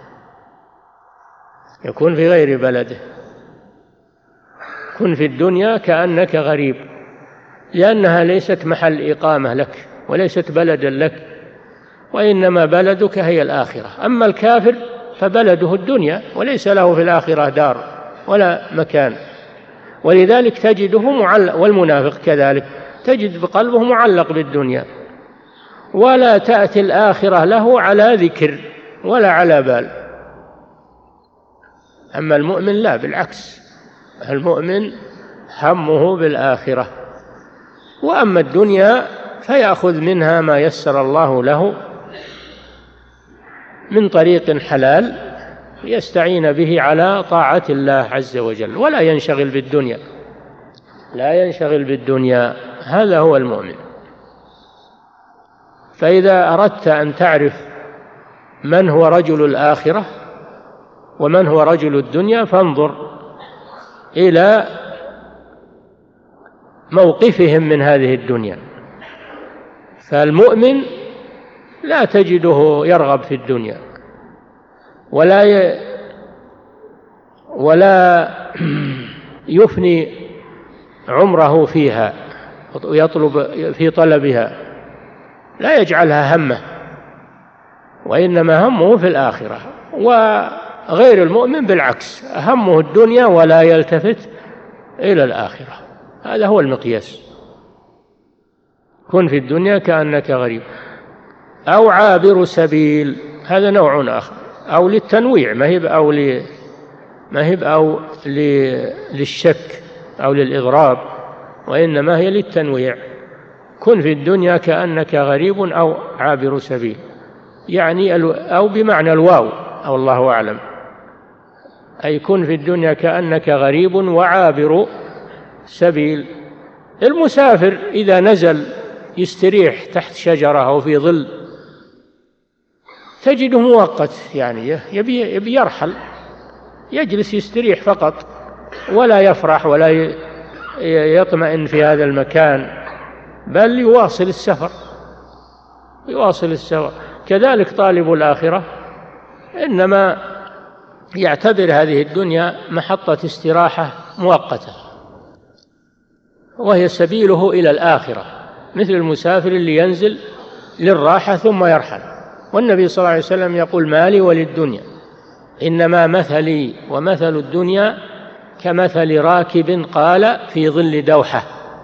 يكون في غير بلده. كن في الدنيا كأنك غريب، لأنها ليست محل إقامة لك وليست بلدا لك، وإنما بلدك هي الآخرة. أما الكافر فبلده الدنيا وليس له في الآخرة دار ولا مكان، ولذلك تجده معلق، والمنافق كذلك تجد بقلبه معلق بالدنيا، ولا تأتي الآخرة له على ذكر ولا على بال. أما المؤمن لا، بالعكس، المؤمن همه بالآخرة. وأما الدنيا فيأخذ منها ما يسر الله له من طريق حلال يستعين به على طاعة الله عز وجل، ولا ينشغل بالدنيا، لا ينشغل بالدنيا. هذا هو المؤمن. فإذا أردت أن تعرف من هو رجل الآخرة ومن هو رجل الدنيا فانظر إلى موقفهم من هذه الدنيا. فالمؤمن لا تجده يرغب في الدنيا ولا ي... ولا يفني عمره فيها ويطلب في طلبها، لا يجعلها همه، وإنما همه في الآخرة. وغير المؤمن بالعكس، همه الدنيا ولا يلتفت إلى الآخرة. هذا هو المقياس. كن في الدنيا كأنك غريب أو عابر سبيل، هذا نوع آخر، أو للتنويع، ما هي أو ل ما هي أو للشك أو للإضراب، وإنما هي للتنويع. كن في الدنيا كأنك غريب أو عابر سبيل، يعني أو بمعنى الواو، أو الله أعلم، أي كن في الدنيا كأنك غريب وعابر سبيل. المسافر إذا نزل يستريح تحت شجرة أو في ظل تجده مؤقت، يعني يبي, يبي يرحل، يجلس يستريح فقط، ولا يفرح ولا يطمئن في هذا المكان، بل يواصل السفر يواصل السفر. كذلك طالب الآخرة إنما يعتبر هذه الدنيا محطة استراحة مؤقتة، وهي سبيله إلى الآخرة، مثل المسافر اللي ينزل للراحة ثم يرحل. والنبي صلى الله عليه وسلم يقول: مالي وللدنيا، إنما مثلي ومثل الدنيا كمثل راكب قال في ظل دوحة.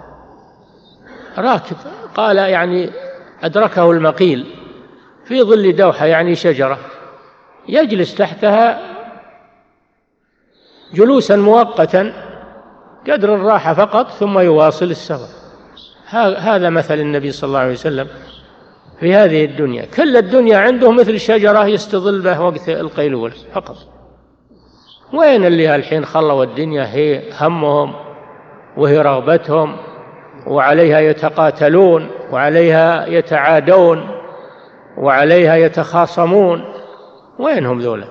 راكب قال يعني أدركه المقيل، في ظل دوحة يعني شجرة، يجلس تحتها جلوسا مؤقتا قدر الراحة فقط ثم يواصل السفر. هذا مثل النبي صلى الله عليه وسلم في هذه الدنيا. كل الدنيا عنده مثل شجرة يستظل به وقت القيلولة فقط. وين اللي الحين خلوا الدنيا هي همهم وهي رغبتهم، وعليها يتقاتلون وعليها يتعادون وعليها يتخاصمون؟ وينهم ذولا؟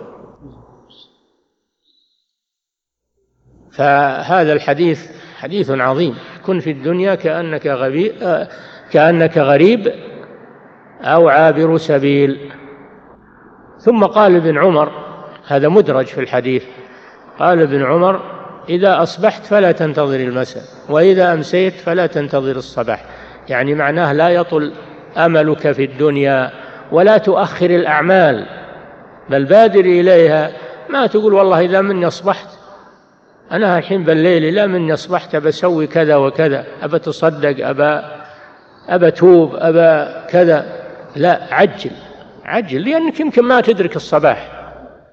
فهذا الحديث حديث عظيم. كن في الدنيا كأنك غريب كأنك غريب أو عابر سبيل. ثم قال ابن عمر، هذا مدرج في الحديث، قال ابن عمر: إذا أصبحت فلا تنتظر المساء، وإذا أمسيت فلا تنتظر الصباح. يعني معناه لا يطل أملك في الدنيا ولا تؤخر الأعمال، بل بادر إليها. ما تقول والله إذا مني أصبحت أنا الحين بالليل، لا مني أصبحت بسوي كذا وكذا، أبى تصدق، أبى أبى توب، أبى كذا. لا، عجل عجل، لأنك يمكن ما تدرك الصباح.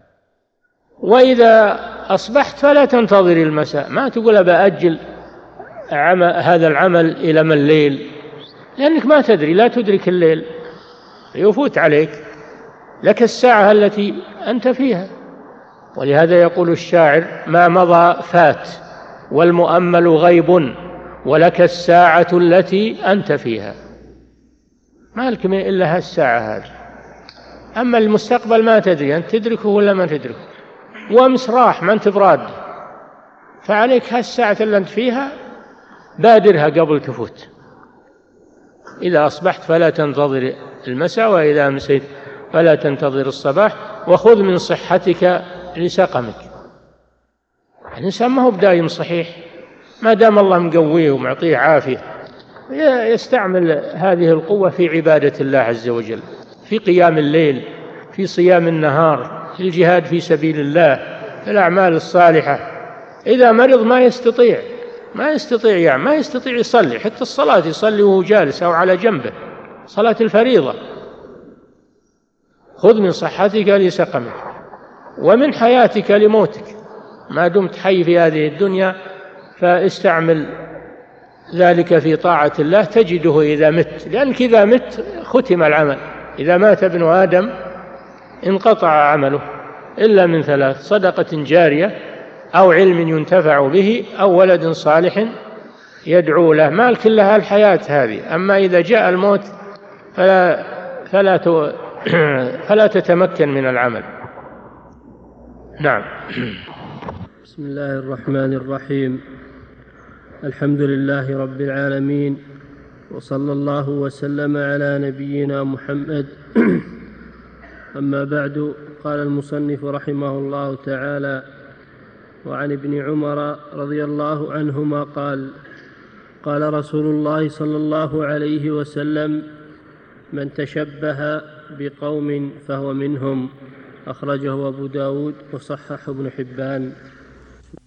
وإذا أصبحت فلا تنتظر المساء، ما تقول أبى أجل هذا العمل إلى من الليل، لأنك ما تدري، لا تدرك الليل، يفوت عليك لك الساعة التي أنت فيها. ولهذا يقول الشاعر: ما مضى فات والمؤمل غيب، ولك الساعة التي أنت فيها. ما لك إلا هالساعة هذه، أما المستقبل ما تدري، أنت تدركه ولا ما تدركه، وأمس راح ما أنت براد، فعليك هالساعة اللي أنت فيها بادرها قبل تفوت. إذا أصبحت فلا تنتظر المساء، وإذا أمسيت فلا تنتظر الصباح، وخذ من صحتك لسقمك. الإنسان ما هو بدايم صحيح، ما دام الله مقويه ومعطيه عافية يستعمل هذه القوة في عبادة الله عز وجل، في قيام الليل، في صيام النهار، في الجهاد في سبيل الله، في الأعمال الصالحة. إذا مرض ما يستطيع ما يستطيع يعني ما يستطيع يصلي، حتى الصلاة يصلي وهو جالس أو على جنبه، صلاة الفريضة. خذ من صحتك لسقمك ومن حياتك لموتك، ما دمت حي في هذه الدنيا فاستعمل ذلك في طاعة الله تجده إذا مت، لأنك إذا مت ختم العمل. إذا مات ابن آدم انقطع عمله إلا من ثلاث: صدقة جارية، أو علم ينتفع به، أو ولد صالح يدعو له. مالك إلا هالحياة هذه، أما إذا جاء الموت فلا, فلا, فلا تتمكن من العمل. نعم. بسم الله الرحمن الرحيم. الحمد لله رب العالمين، وصلى الله وسلم على نبينا محمد. أما بعد، قال المصنف رحمه الله تعالى: وعن ابن عمر رضي الله عنهما قال: قال رسول الله صلى الله عليه وسلم: من تشبه بقوم فهو منهم. أخرجه أبو داود وصححه ابن حبان.